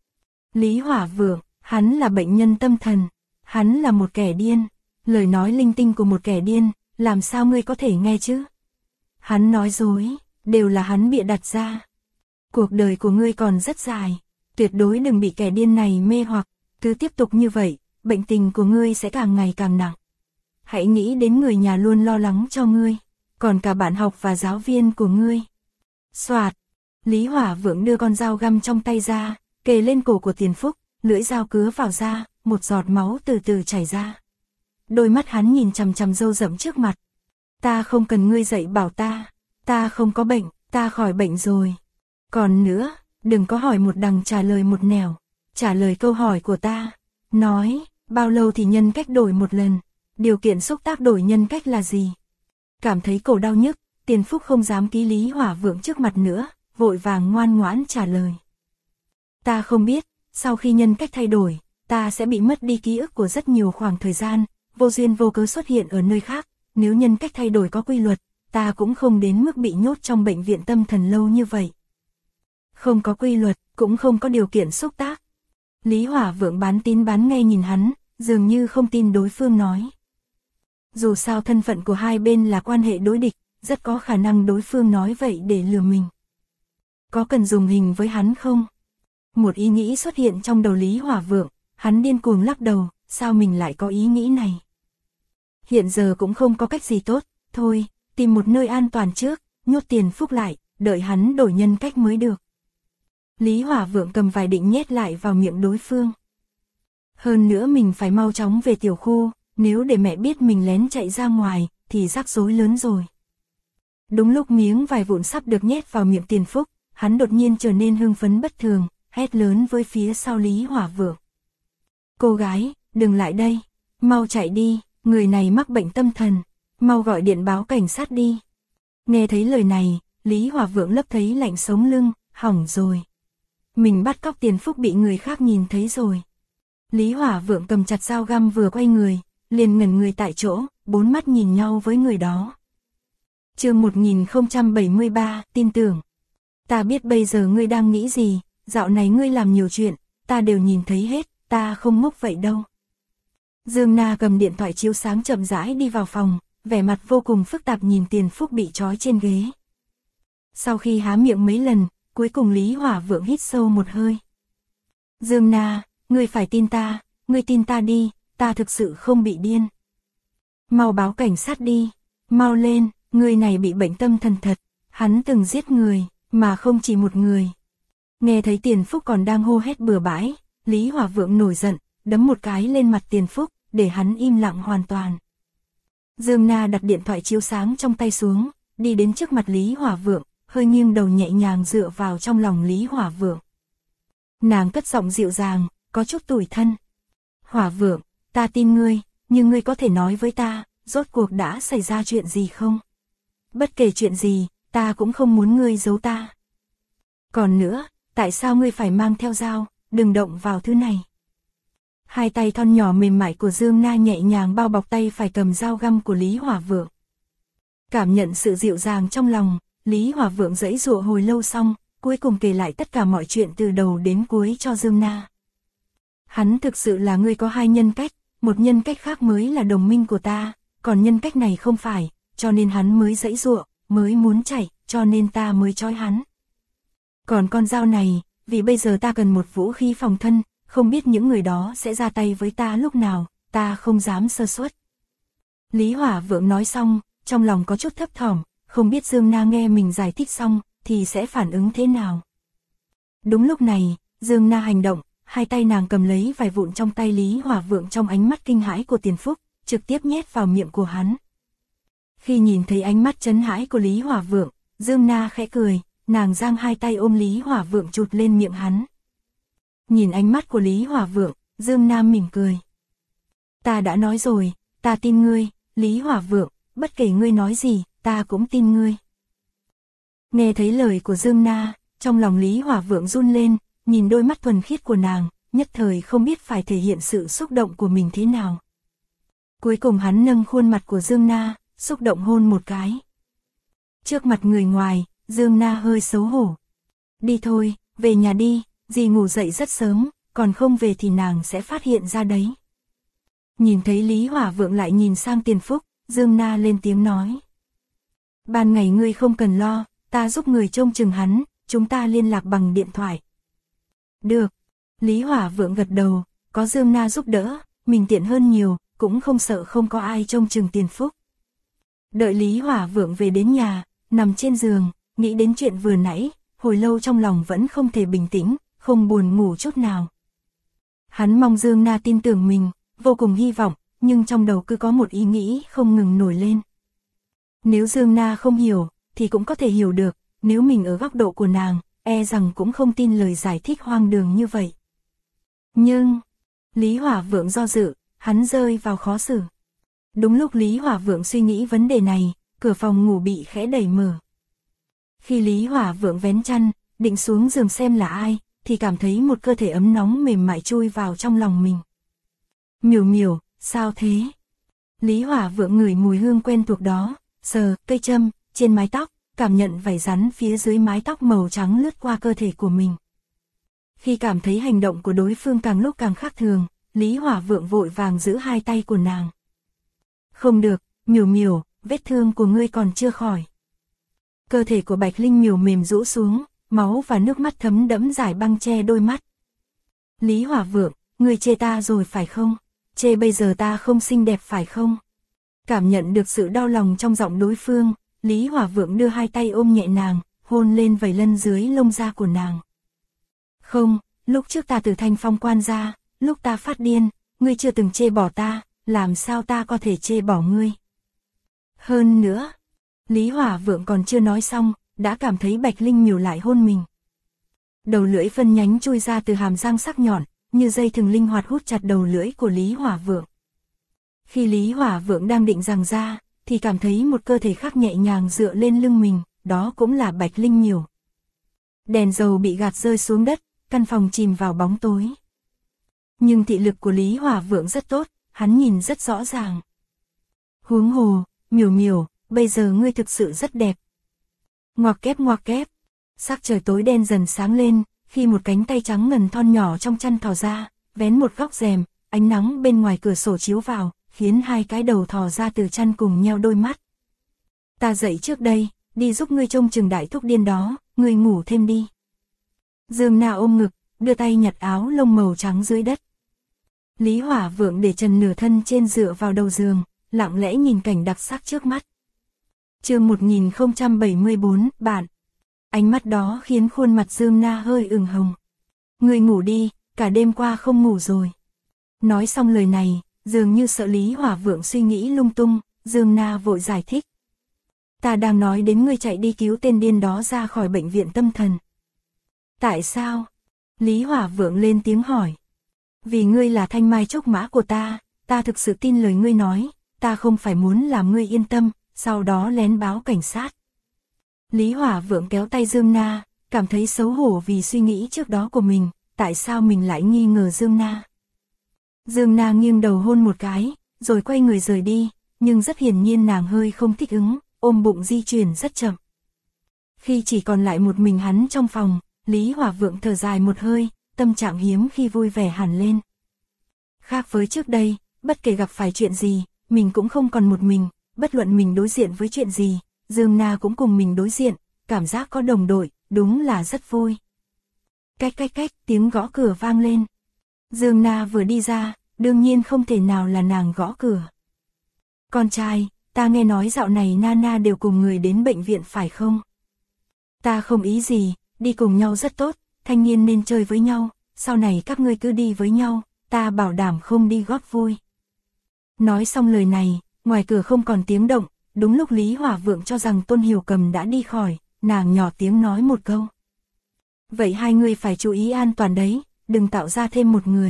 S1: Lý Hỏa Vượng, hắn là bệnh nhân tâm thần, hắn là một kẻ điên, lời nói linh tinh của một kẻ điên, làm sao ngươi có thể nghe chứ? Hắn nói dối, đều là hắn bịa đặt ra. Cuộc đời của ngươi còn rất dài, tuyệt đối đừng bị kẻ điên này mê hoặc, cứ tiếp tục như vậy, bệnh tình của ngươi sẽ càng ngày càng nặng. Hãy nghĩ đến người nhà luôn lo lắng cho ngươi, còn cả bạn học và giáo viên của ngươi. Soạt, Lý Hỏa Vượng đưa con dao găm trong tay ra, kề lên cổ của Tiền Phúc, lưỡi dao cứa vào da, một giọt máu từ từ chảy ra. Đôi mắt hắn nhìn chằm chằm râu rậm trước mặt. Ta không cần ngươi dạy bảo ta không có bệnh, ta khỏi bệnh rồi. Còn nữa, đừng có hỏi một đằng trả lời một nẻo, trả lời câu hỏi của ta. Nói, bao lâu thì nhân cách đổi một lần, điều kiện xúc tác đổi nhân cách là gì? Cảm thấy cổ đau nhức, Tiền Phúc không dám ký Lý Hỏa Vượng trước mặt nữa, vội vàng ngoan ngoãn trả lời. Ta không biết, sau khi nhân cách thay đổi, ta sẽ bị mất đi ký ức của rất nhiều khoảng thời gian, vô duyên vô cớ xuất hiện ở nơi khác, nếu nhân cách thay đổi có quy luật, ta cũng không đến mức bị nhốt trong bệnh viện tâm thần lâu như vậy. Không có quy luật, cũng không có điều kiện xúc tác. Lý Hỏa Vượng bán tín bán nghi nhìn hắn, dường như không tin đối phương nói. Dù sao thân phận của hai bên là quan hệ đối địch, rất có khả năng đối phương nói vậy để lừa mình. Có cần dùng hình với hắn không? Một ý nghĩ xuất hiện trong đầu Lý Hỏa Vượng, hắn điên cuồng lắc đầu, sao mình lại có ý nghĩ này? Hiện giờ cũng không có cách gì tốt, thôi, tìm một nơi an toàn trước, nhốt Tiền Phúc lại, đợi hắn đổi nhân cách mới được. Lý Hỏa Vượng cầm vài định nhét lại vào miệng đối phương. Hơn nữa mình phải mau chóng về tiểu khu, nếu để mẹ biết mình lén chạy ra ngoài, thì rắc rối lớn rồi. Đúng lúc miếng vài vụn sắp được nhét vào miệng Tiền Phúc, hắn đột nhiên trở nên hưng phấn bất thường, hét lớn với phía sau Lý Hỏa Vượng. Cô gái, đừng lại đây, mau chạy đi, người này mắc bệnh tâm thần, mau gọi điện báo cảnh sát đi. Nghe thấy lời này, Lý Hỏa Vượng lấp thấy lạnh sống lưng, hỏng rồi. Mình bắt cóc Tiền Phúc bị người khác nhìn thấy rồi. Lý Hỏa Vượng cầm chặt dao găm vừa quay người, liền ngẩn người tại chỗ, bốn mắt nhìn nhau với người đó. Chương 1073, tin tưởng. Ta biết bây giờ ngươi đang nghĩ gì, dạo này ngươi làm nhiều chuyện, ta đều nhìn thấy hết, ta không ngốc vậy đâu. Dương Na cầm điện thoại chiếu sáng chậm rãi đi vào phòng, vẻ mặt vô cùng phức tạp nhìn Tiền Phúc bị trói trên ghế. Sau khi há miệng mấy lần, cuối cùng Lý Hỏa Vượng hít sâu một hơi. Dương Na, ngươi phải tin ta, ngươi tin ta đi, ta thực sự không bị điên. Mau báo cảnh sát đi, mau lên, người này bị bệnh tâm thần thật, hắn từng giết người, mà không chỉ một người. Nghe thấy Tiền Phúc còn đang hô hét bừa bãi, Lý Hỏa Vượng nổi giận, đấm một cái lên mặt Tiền Phúc, để hắn im lặng hoàn toàn. Dương Na đặt điện thoại chiếu sáng trong tay xuống, đi đến trước mặt Lý Hỏa Vượng, hơi nghiêng đầu nhẹ nhàng dựa vào trong lòng Lý Hỏa Vượng. Nàng cất giọng dịu dàng, có chút tủi thân. Hỏa Vượng, ta tin ngươi, nhưng ngươi có thể nói với ta, rốt cuộc đã xảy ra chuyện gì không? Bất kể chuyện gì, ta cũng không muốn ngươi giấu ta. Còn nữa, tại sao ngươi phải mang theo dao, đừng động vào thứ này. Hai tay thon nhỏ mềm mại của Dương Na nhẹ nhàng bao bọc tay phải cầm dao găm của Lý Hỏa Vượng. Cảm nhận sự dịu dàng trong lòng, Lý Hỏa Vượng giãy giụa hồi lâu xong, cuối cùng kể lại tất cả mọi chuyện từ đầu đến cuối cho Dương Na. Hắn thực sự là người có hai nhân cách, một nhân cách khác mới là đồng minh của ta, còn nhân cách này không phải, cho nên hắn mới giãy giụa, mới muốn chạy, cho nên ta mới trói hắn. Còn con dao này, vì bây giờ ta cần một vũ khí phòng thân, không biết những người đó sẽ ra tay với ta lúc nào, ta không dám sơ suất. Lý Hỏa Vượng nói xong, trong lòng có chút thấp thỏm, không biết Dương Na nghe mình giải thích xong, thì sẽ phản ứng thế nào. Đúng lúc này, Dương Na hành động, hai tay nàng cầm lấy vài vụn trong tay Lý Hỏa Vượng trong ánh mắt kinh hãi của Tiền Phúc, trực tiếp nhét vào miệng của hắn. Khi nhìn thấy ánh mắt chấn hãi của Lý Hỏa Vượng, Dương Na khẽ cười, nàng giang hai tay ôm Lý Hỏa Vượng chụt lên miệng hắn. Nhìn ánh mắt của Lý Hỏa Vượng, Dương Na mỉm cười. Ta đã nói rồi, ta tin ngươi, Lý Hỏa Vượng, bất kể ngươi nói gì, ta cũng tin ngươi. Nghe thấy lời của Dương Na, trong lòng Lý Hỏa Vượng run lên, nhìn đôi mắt thuần khiết của nàng, nhất thời không biết phải thể hiện sự xúc động của mình thế nào. Cuối cùng hắn nâng khuôn mặt của Dương Na, xúc động hôn một cái. Trước mặt người ngoài, Dương Na hơi xấu hổ. Đi thôi, về nhà đi, dì ngủ dậy rất sớm, còn không về thì nàng sẽ phát hiện ra đấy. Nhìn thấy Lý Hỏa Vượng lại nhìn sang Tiền Phúc, Dương Na lên tiếng nói. Ban ngày ngươi không cần lo, ta giúp người trông chừng hắn, chúng ta liên lạc bằng điện thoại. Được. Lý Hỏa Vượng gật đầu, có Dương Na giúp đỡ, mình tiện hơn nhiều, cũng không sợ không có ai trông chừng Tiền Phúc. Đợi Lý Hỏa Vượng về đến nhà, nằm trên giường, nghĩ đến chuyện vừa nãy, hồi lâu trong lòng vẫn không thể bình tĩnh, không buồn ngủ chút nào. Hắn mong Dương Na tin tưởng mình, vô cùng hy vọng, nhưng trong đầu cứ có một ý nghĩ không ngừng nổi lên. Nếu Dương Na không hiểu, thì cũng có thể hiểu được, nếu mình ở góc độ của nàng, e rằng cũng không tin lời giải thích hoang đường như vậy. Nhưng, Lý Hỏa Vượng do dự, hắn rơi vào khó xử. Đúng lúc Lý Hỏa Vượng suy nghĩ vấn đề này, cửa phòng ngủ bị khẽ đẩy mở. Khi Lý Hỏa Vượng vén chăn, định xuống giường xem là ai, thì cảm thấy một cơ thể ấm nóng mềm mại chui vào trong lòng mình. Miểu Miểu, sao thế? Lý Hỏa Vượng ngửi mùi hương quen thuộc đó, sờ cây châm trên mái tóc, cảm nhận vảy rắn phía dưới mái tóc màu trắng lướt qua cơ thể của mình. Khi cảm thấy hành động của đối phương càng lúc càng khác thường, Lý Hỏa Vượng vội vàng giữ hai tay của nàng. Không được, Miểu Miểu, vết thương của ngươi còn chưa khỏi. Cơ thể của Bạch Linh Miểu mềm rũ xuống, máu và nước mắt thấm đẫm dải băng che đôi mắt. Lý Hỏa Vượng, ngươi chê ta rồi phải không? Chê bây giờ ta không xinh đẹp phải không? Cảm nhận được sự đau lòng trong giọng đối phương, Lý Hỏa Vượng đưa hai tay ôm nhẹ nàng, hôn lên vảy lân dưới lông da của nàng. Không, lúc trước ta từ Thanh Phong quan ra, lúc ta phát điên, ngươi chưa từng chê bỏ ta, làm sao ta có thể chê bỏ ngươi? Hơn nữa, Lý Hỏa Vượng còn chưa nói xong, đã cảm thấy Bạch Linh Miểu lại hôn mình. Đầu lưỡi phân nhánh chui ra từ hàm răng sắc nhọn, như dây thừng linh hoạt hút chặt đầu lưỡi của Lý Hỏa Vượng. Khi Lý Hỏa Vượng đang định giằng ra, thì cảm thấy một cơ thể khác nhẹ nhàng dựa lên lưng mình, đó cũng là Bạch Linh Miểu. Đèn dầu bị gạt rơi xuống đất, căn phòng chìm vào bóng tối. Nhưng thị lực của Lý Hỏa Vượng rất tốt, hắn nhìn rất rõ ràng. Huống hồ, Miểu Miểu, bây giờ ngươi thực sự rất đẹp. Ngoặc kép, sắc trời tối đen dần sáng lên, khi một cánh tay trắng ngần thon nhỏ trong chăn thò ra, vén một góc rèm, ánh nắng bên ngoài cửa sổ chiếu vào, khiến hai cái đầu thò ra từ chăn cùng nheo đôi mắt. Ta dậy trước đây, đi giúp ngươi trông chừng đại thúc điên đó, ngươi ngủ thêm đi. Dương Na ôm ngực, đưa tay nhặt áo lông màu trắng dưới đất. Lý Hỏa Vượng để trần nửa thân trên dựa vào đầu giường, lặng lẽ nhìn cảnh đặc sắc trước mắt. Chương 1074, bạn. Ánh mắt đó khiến khuôn mặt Dương Na hơi ửng hồng. Ngươi ngủ đi, cả đêm qua không ngủ rồi. Nói xong lời này, dường như sợ Lý Hỏa Vượng suy nghĩ lung tung, Dương Na vội giải thích. Ta đang nói đến ngươi chạy đi cứu tên điên đó ra khỏi bệnh viện tâm thần. Tại sao? Lý Hỏa Vượng lên tiếng hỏi. Vì ngươi là thanh mai trúc mã của ta thực sự tin lời ngươi nói, ta không phải muốn làm ngươi yên tâm, sau đó lén báo cảnh sát. Lý Hỏa Vượng kéo tay Dương Na, cảm thấy xấu hổ vì suy nghĩ trước đó của mình, tại sao mình lại nghi ngờ Dương Na. Dương Na nghiêng đầu hôn một cái, rồi quay người rời đi, nhưng rất hiển nhiên nàng hơi không thích ứng, ôm bụng di chuyển rất chậm. Khi chỉ còn lại một mình hắn trong phòng, Lý Hỏa Vượng thở dài một hơi, tâm trạng hiếm khi vui vẻ hẳn lên. Khác với trước đây, bất kể gặp phải chuyện gì, mình cũng không còn một mình, bất luận mình đối diện với chuyện gì, Dương Na cũng cùng mình đối diện, cảm giác có đồng đội, đúng là rất vui. Cách, tiếng gõ cửa vang lên. Dương Na vừa đi ra, đương nhiên không thể nào là nàng gõ cửa. Con trai, ta nghe nói dạo này Nana đều cùng người đến bệnh viện phải không? Ta không ý gì, đi cùng nhau rất tốt, thanh niên nên chơi với nhau, sau này các ngươi cứ đi với nhau, ta bảo đảm không đi góp vui. Nói xong lời này, ngoài cửa không còn tiếng động, đúng lúc Lý Hỏa Vượng cho rằng Tôn Hiểu Cầm đã đi khỏi, nàng nhỏ tiếng nói một câu. Vậy hai người phải chú ý an toàn đấy, đừng tạo ra thêm một người.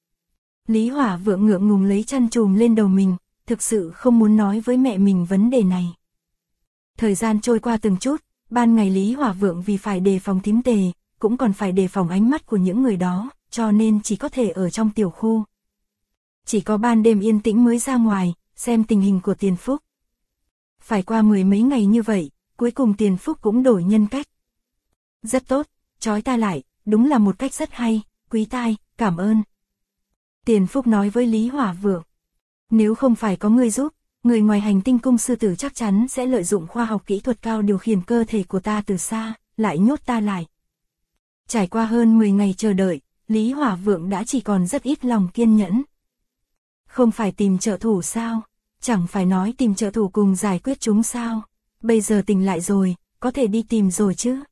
S1: Lý Hỏa Vượng ngượng ngùng lấy chăn trùm lên đầu mình, thực sự không muốn nói với mẹ mình vấn đề này. Thời gian trôi qua từng chút, ban ngày Lý Hỏa Vượng vì phải đề phòng thím Tề, cũng còn phải đề phòng ánh mắt của những người đó, cho nên chỉ có thể ở trong tiểu khu. Chỉ có ban đêm yên tĩnh mới ra ngoài, xem tình hình của Tiền Phúc. Phải qua mười mấy ngày như vậy, cuối cùng Tiền Phúc cũng đổi nhân cách. Rất tốt, trói ta lại, đúng là một cách rất hay, quý tai, cảm ơn. Tiền Phúc nói với Lý Hỏa Vượng. Nếu không phải có người giúp, người ngoài hành tinh cung sư tử chắc chắn sẽ lợi dụng khoa học kỹ thuật cao điều khiển cơ thể của ta từ xa, lại nhốt ta lại. Trải qua hơn 10 ngày chờ đợi, Lý Hỏa Vượng đã chỉ còn rất ít lòng kiên nhẫn. Không phải tìm trợ thủ sao? Chẳng phải nói tìm trợ thủ cùng giải quyết chúng sao? Bây giờ tỉnh lại rồi, có thể đi tìm rồi chứ?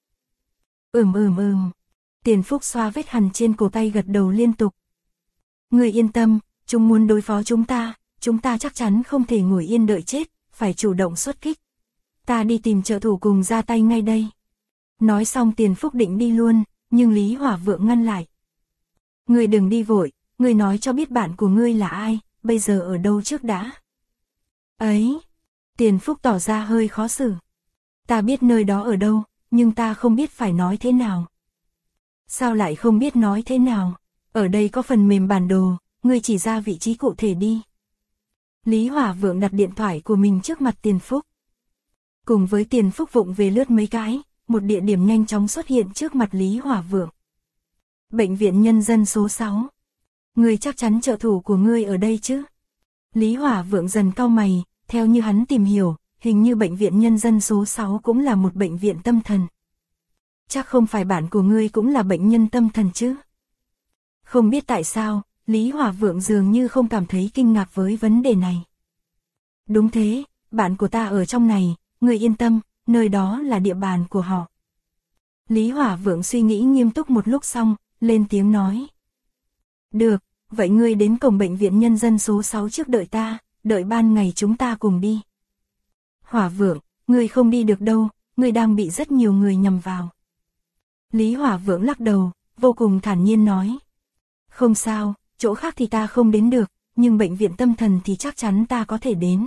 S1: Tiền Phúc xoa vết hằn trên cổ tay gật đầu liên tục. Người yên tâm, chúng muốn đối phó chúng ta chắc chắn không thể ngồi yên đợi chết, phải chủ động xuất kích. Ta đi tìm trợ thủ cùng ra tay ngay đây. Nói xong Tiền Phúc định đi luôn, nhưng Lý Hỏa Vượng ngăn lại. Ngươi đừng đi vội, ngươi nói cho biết bạn của ngươi là ai, bây giờ ở đâu trước đã. Ấy. Tiền Phúc tỏ ra hơi khó xử. Ta biết nơi đó ở đâu, nhưng ta không biết phải nói thế nào. Sao lại không biết nói thế nào? Ở đây có phần mềm bản đồ, ngươi chỉ ra vị trí cụ thể đi. Lý Hỏa Vượng đặt điện thoại của mình trước mặt Tiền Phúc. Cùng với Tiền Phúc vụng về lướt mấy cái, một địa điểm nhanh chóng xuất hiện trước mặt Lý Hỏa Vượng. Bệnh viện Nhân dân số 6. Ngươi chắc chắn trợ thủ của ngươi ở đây chứ? Lý Hỏa Vượng dần cau mày, theo như hắn tìm hiểu, hình như bệnh viện Nhân dân số 6 cũng là một bệnh viện tâm thần. Chắc không phải bạn của ngươi cũng là bệnh nhân tâm thần chứ? Không biết tại sao, Lý Hỏa Vượng dường như không cảm thấy kinh ngạc với vấn đề này. Đúng thế, bạn của ta ở trong này, ngươi yên tâm, nơi đó là địa bàn của họ. Lý Hỏa Vượng suy nghĩ nghiêm túc một lúc xong, lên tiếng nói. Được, vậy ngươi đến cổng bệnh viện Nhân dân số 6 trước đợi ta, đợi ban ngày chúng ta cùng đi. Hỏa Vượng, ngươi không đi được đâu, ngươi đang bị rất nhiều người nhầm vào. Lý Hỏa Vượng lắc đầu, vô cùng thản nhiên nói. Không sao, chỗ khác thì ta không đến được, nhưng bệnh viện tâm thần thì chắc chắn ta có thể đến.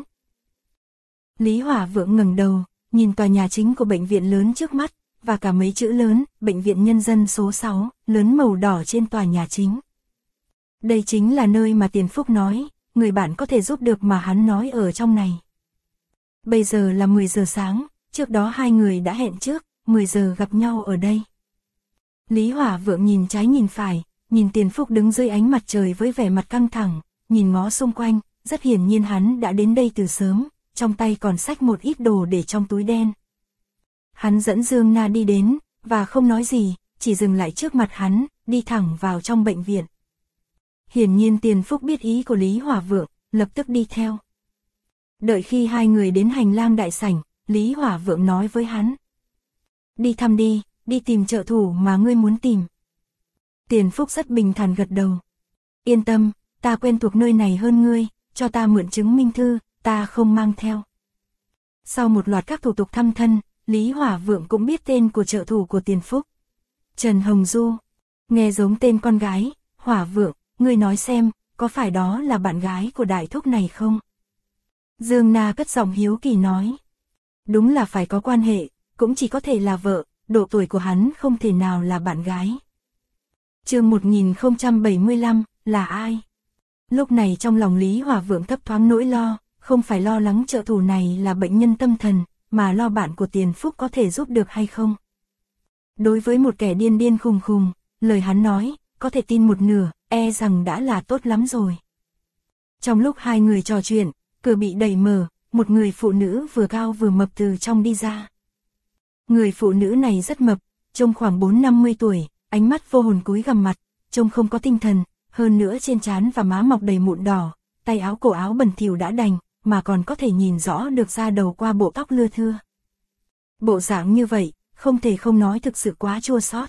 S1: Lý Hỏa Vượng ngẩng đầu, nhìn tòa nhà chính của bệnh viện lớn trước mắt, và cả mấy chữ lớn, bệnh viện Nhân dân số 6, lớn màu đỏ trên tòa nhà chính. Đây chính là nơi mà Tiền Phúc nói, người bạn có thể giúp được mà hắn nói ở trong này. Bây giờ là 10 giờ sáng, trước đó hai người đã hẹn trước, 10 giờ gặp nhau ở đây. Lý Hỏa Vượng nhìn trái nhìn phải, nhìn Tiền Phúc đứng dưới ánh mặt trời với vẻ mặt căng thẳng, nhìn ngó xung quanh, rất hiển nhiên hắn đã đến đây từ sớm, trong tay còn xách một ít đồ để trong túi đen. Hắn dẫn Dương Na đi đến, và không nói gì, chỉ dừng lại trước mặt hắn, đi thẳng vào trong bệnh viện. Hiển nhiên Tiền Phúc biết ý của Lý Hỏa Vượng, lập tức đi theo. Đợi khi hai người đến hành lang đại sảnh, Lý Hỏa Vượng nói với hắn. Đi thăm đi, đi tìm trợ thủ mà ngươi muốn tìm. Tiền Phúc rất bình thản gật đầu. Yên tâm, ta quen thuộc nơi này hơn ngươi, cho ta mượn chứng minh thư, ta không mang theo. Sau một loạt các thủ tục thăm thân, Lý Hỏa Vượng cũng biết tên của trợ thủ của Tiền Phúc. Trần Hồng Du. Nghe giống tên con gái, Hỏa Vượng, ngươi nói xem, có phải đó là bạn gái của đại thúc này không? Dương Na cất giọng hiếu kỳ nói. Đúng là phải có quan hệ, cũng chỉ có thể là vợ, độ tuổi của hắn không thể nào là bạn gái. Chương 1075, là ai? Lúc này trong lòng Lý Hỏa Vượng thấp thoáng nỗi lo, không phải lo lắng trợ thủ này là bệnh nhân tâm thần, mà lo bạn của Tiền Phúc có thể giúp được hay không. Đối với một kẻ điên điên khùng khùng, lời hắn nói, có thể tin một nửa, e rằng đã là tốt lắm rồi. Trong lúc hai người trò chuyện, cửa bị đẩy mở, một người phụ nữ vừa cao vừa mập từ trong đi ra. Người phụ nữ này rất mập, trông khoảng 4-50 tuổi, ánh mắt vô hồn cúi gằm mặt, trông không có tinh thần, hơn nữa trên trán và má mọc đầy mụn đỏ, tay áo cổ áo bẩn thỉu đã đành, mà còn có thể nhìn rõ được da đầu qua bộ tóc lưa thưa. Bộ dạng như vậy, không thể không nói thực sự quá chua xót.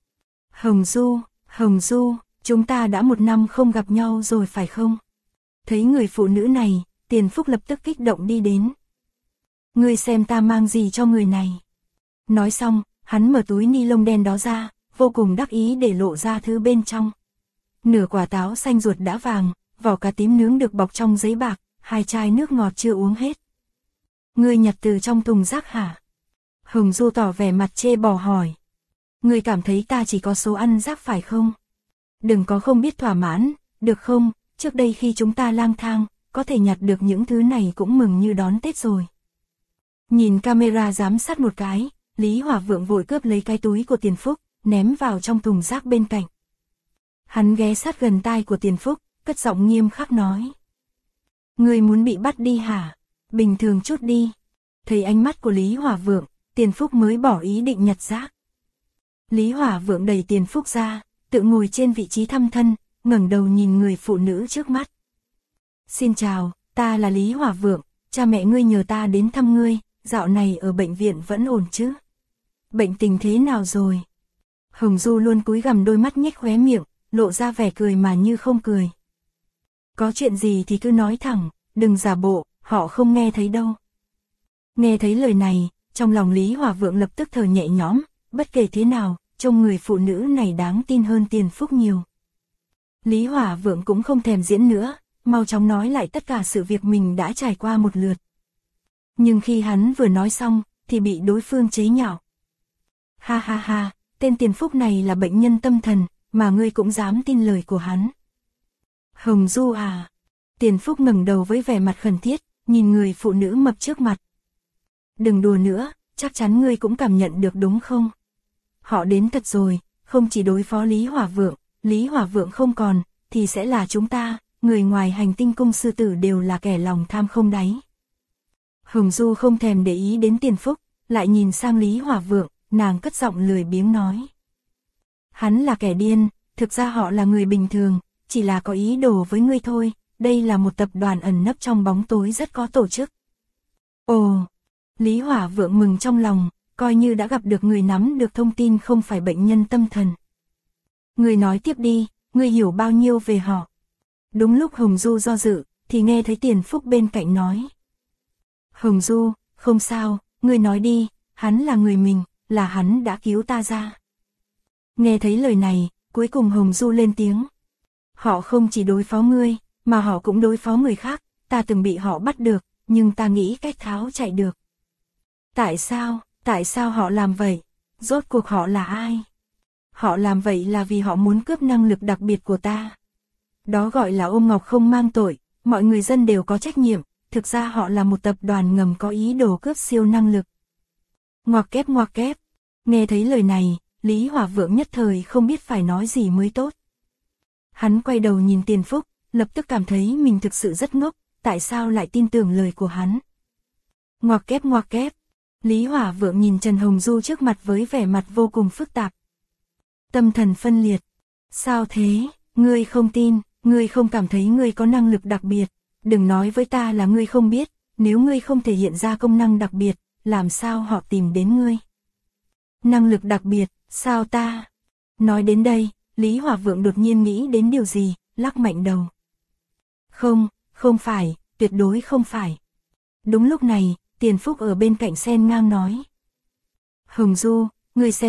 S1: Hồng Du, chúng ta đã 1 năm không gặp nhau rồi phải không? Thấy người phụ nữ này, Tiền Phúc lập tức kích động đi đến. Ngươi xem ta mang gì cho người này. Nói xong, hắn mở túi ni lông đen đó ra, vô cùng đắc ý để lộ ra thứ bên trong. Nửa quả táo xanh ruột đã vàng, vỏ cà tím nướng được bọc trong giấy bạc, 2 chai nước ngọt chưa uống hết. Ngươi nhặt từ trong thùng rác hả? Hồng Du tỏ vẻ mặt chê bò hỏi. Ngươi cảm thấy ta chỉ có số ăn rác phải không? Đừng có không biết thỏa mãn, được không? Trước đây khi chúng ta lang thang, có thể nhặt được những thứ này cũng mừng như đón Tết rồi. Nhìn camera giám sát một cái, Lý Hỏa Vượng vội cướp lấy cái túi của Tiền Phúc, ném vào trong thùng rác bên cạnh. Hắn ghé sát gần tai của Tiền Phúc, cất giọng nghiêm khắc nói. Ngươi muốn bị bắt đi hả? Bình thường chút đi. Thấy ánh mắt của Lý Hỏa Vượng, Tiền Phúc mới bỏ ý định nhặt rác. Lý Hỏa Vượng đẩy Tiền Phúc ra, tự ngồi trên vị trí thăm thân, ngẩng đầu nhìn người phụ nữ trước mắt. Xin chào, ta là Lý Hỏa Vượng, cha mẹ ngươi nhờ ta đến thăm ngươi, dạo này ở bệnh viện vẫn ổn chứ? Bệnh tình thế nào rồi? Hồng Du luôn cúi gằm đôi mắt nhếch khóe miệng, lộ ra vẻ cười mà như không cười. Có chuyện gì thì cứ nói thẳng, đừng giả bộ, họ không nghe thấy đâu. Nghe thấy lời này, trong lòng Lý Hỏa Vượng lập tức thở nhẹ nhõm, bất kể thế nào, trông người phụ nữ này đáng tin hơn Tiền Phúc nhiều. Lý Hỏa Vượng cũng không thèm diễn nữa, mau chóng nói lại tất cả sự việc mình đã trải qua một lượt. Nhưng khi hắn vừa nói xong, thì bị đối phương chế nhạo. Ha ha ha, tên Tiền Phúc này là bệnh nhân tâm thần, mà ngươi cũng dám tin lời của hắn. Hồng Du à? Tiền Phúc ngẩng đầu với vẻ mặt khẩn thiết, nhìn người phụ nữ mập trước mặt. Đừng đùa nữa, chắc chắn ngươi cũng cảm nhận được đúng không? Họ đến thật rồi, không chỉ đối phó Lý Hỏa Vượng không còn, thì sẽ là chúng ta, người ngoài hành tinh cung sư tử đều là kẻ lòng tham không đáy. Hồng Du không thèm để ý đến Tiền Phúc, lại nhìn sang Lý Hỏa Vượng, nàng cất giọng lười biếng nói. Hắn là kẻ điên, thực ra họ là người bình thường, chỉ là có ý đồ với ngươi thôi, đây là một tập đoàn ẩn nấp trong bóng tối rất có tổ chức. Ồ, Lý Hỏa Vượng mừng trong lòng, coi như đã gặp được người nắm được thông tin không phải bệnh nhân tâm thần. Ngươi nói tiếp đi, ngươi hiểu bao nhiêu về họ? Đúng lúc Hồng Du do dự, thì nghe thấy Tiền Phúc bên cạnh nói. Hồng Du, không sao, ngươi nói đi, hắn là người mình, là hắn đã cứu ta ra. Nghe thấy lời này, cuối cùng Hồng Du lên tiếng. Họ không chỉ đối phó ngươi, mà họ cũng đối phó người khác, ta từng bị họ bắt được, nhưng ta nghĩ cách tháo chạy được. Tại sao họ làm vậy? Rốt cuộc họ là ai? Họ làm vậy là vì họ muốn cướp năng lực đặc biệt của ta. Đó gọi là ôm ngọc không mang tội, mọi người dân đều có trách nhiệm, thực ra họ là một tập đoàn ngầm có ý đồ cướp siêu năng lực. Ngoặc kép, nghe thấy lời này, Lý Hỏa Vượng nhất thời không biết phải nói gì mới tốt. Hắn quay đầu nhìn Tiền Phúc, lập tức cảm thấy mình thực sự rất ngốc, tại sao lại tin tưởng lời của hắn. Ngoặc kép, Lý Hỏa Vượng nhìn Trần Hồng Du trước mặt với vẻ mặt vô cùng phức tạp. Tâm thần phân liệt. Sao thế, ngươi không tin, ngươi không cảm thấy ngươi có năng lực đặc biệt, đừng nói với ta là ngươi không biết, nếu ngươi không thể hiện ra công năng đặc biệt, làm sao họ tìm đến ngươi? Năng lực đặc biệt, sao ta? Nói đến đây, Lý Hỏa Vượng đột nhiên nghĩ đến điều gì, lắc mạnh đầu. Không phải, tuyệt đối không phải. Đúng lúc này, Tiền Phúc ở bên cạnh xen ngang nói. Hồng Du, ngươi xem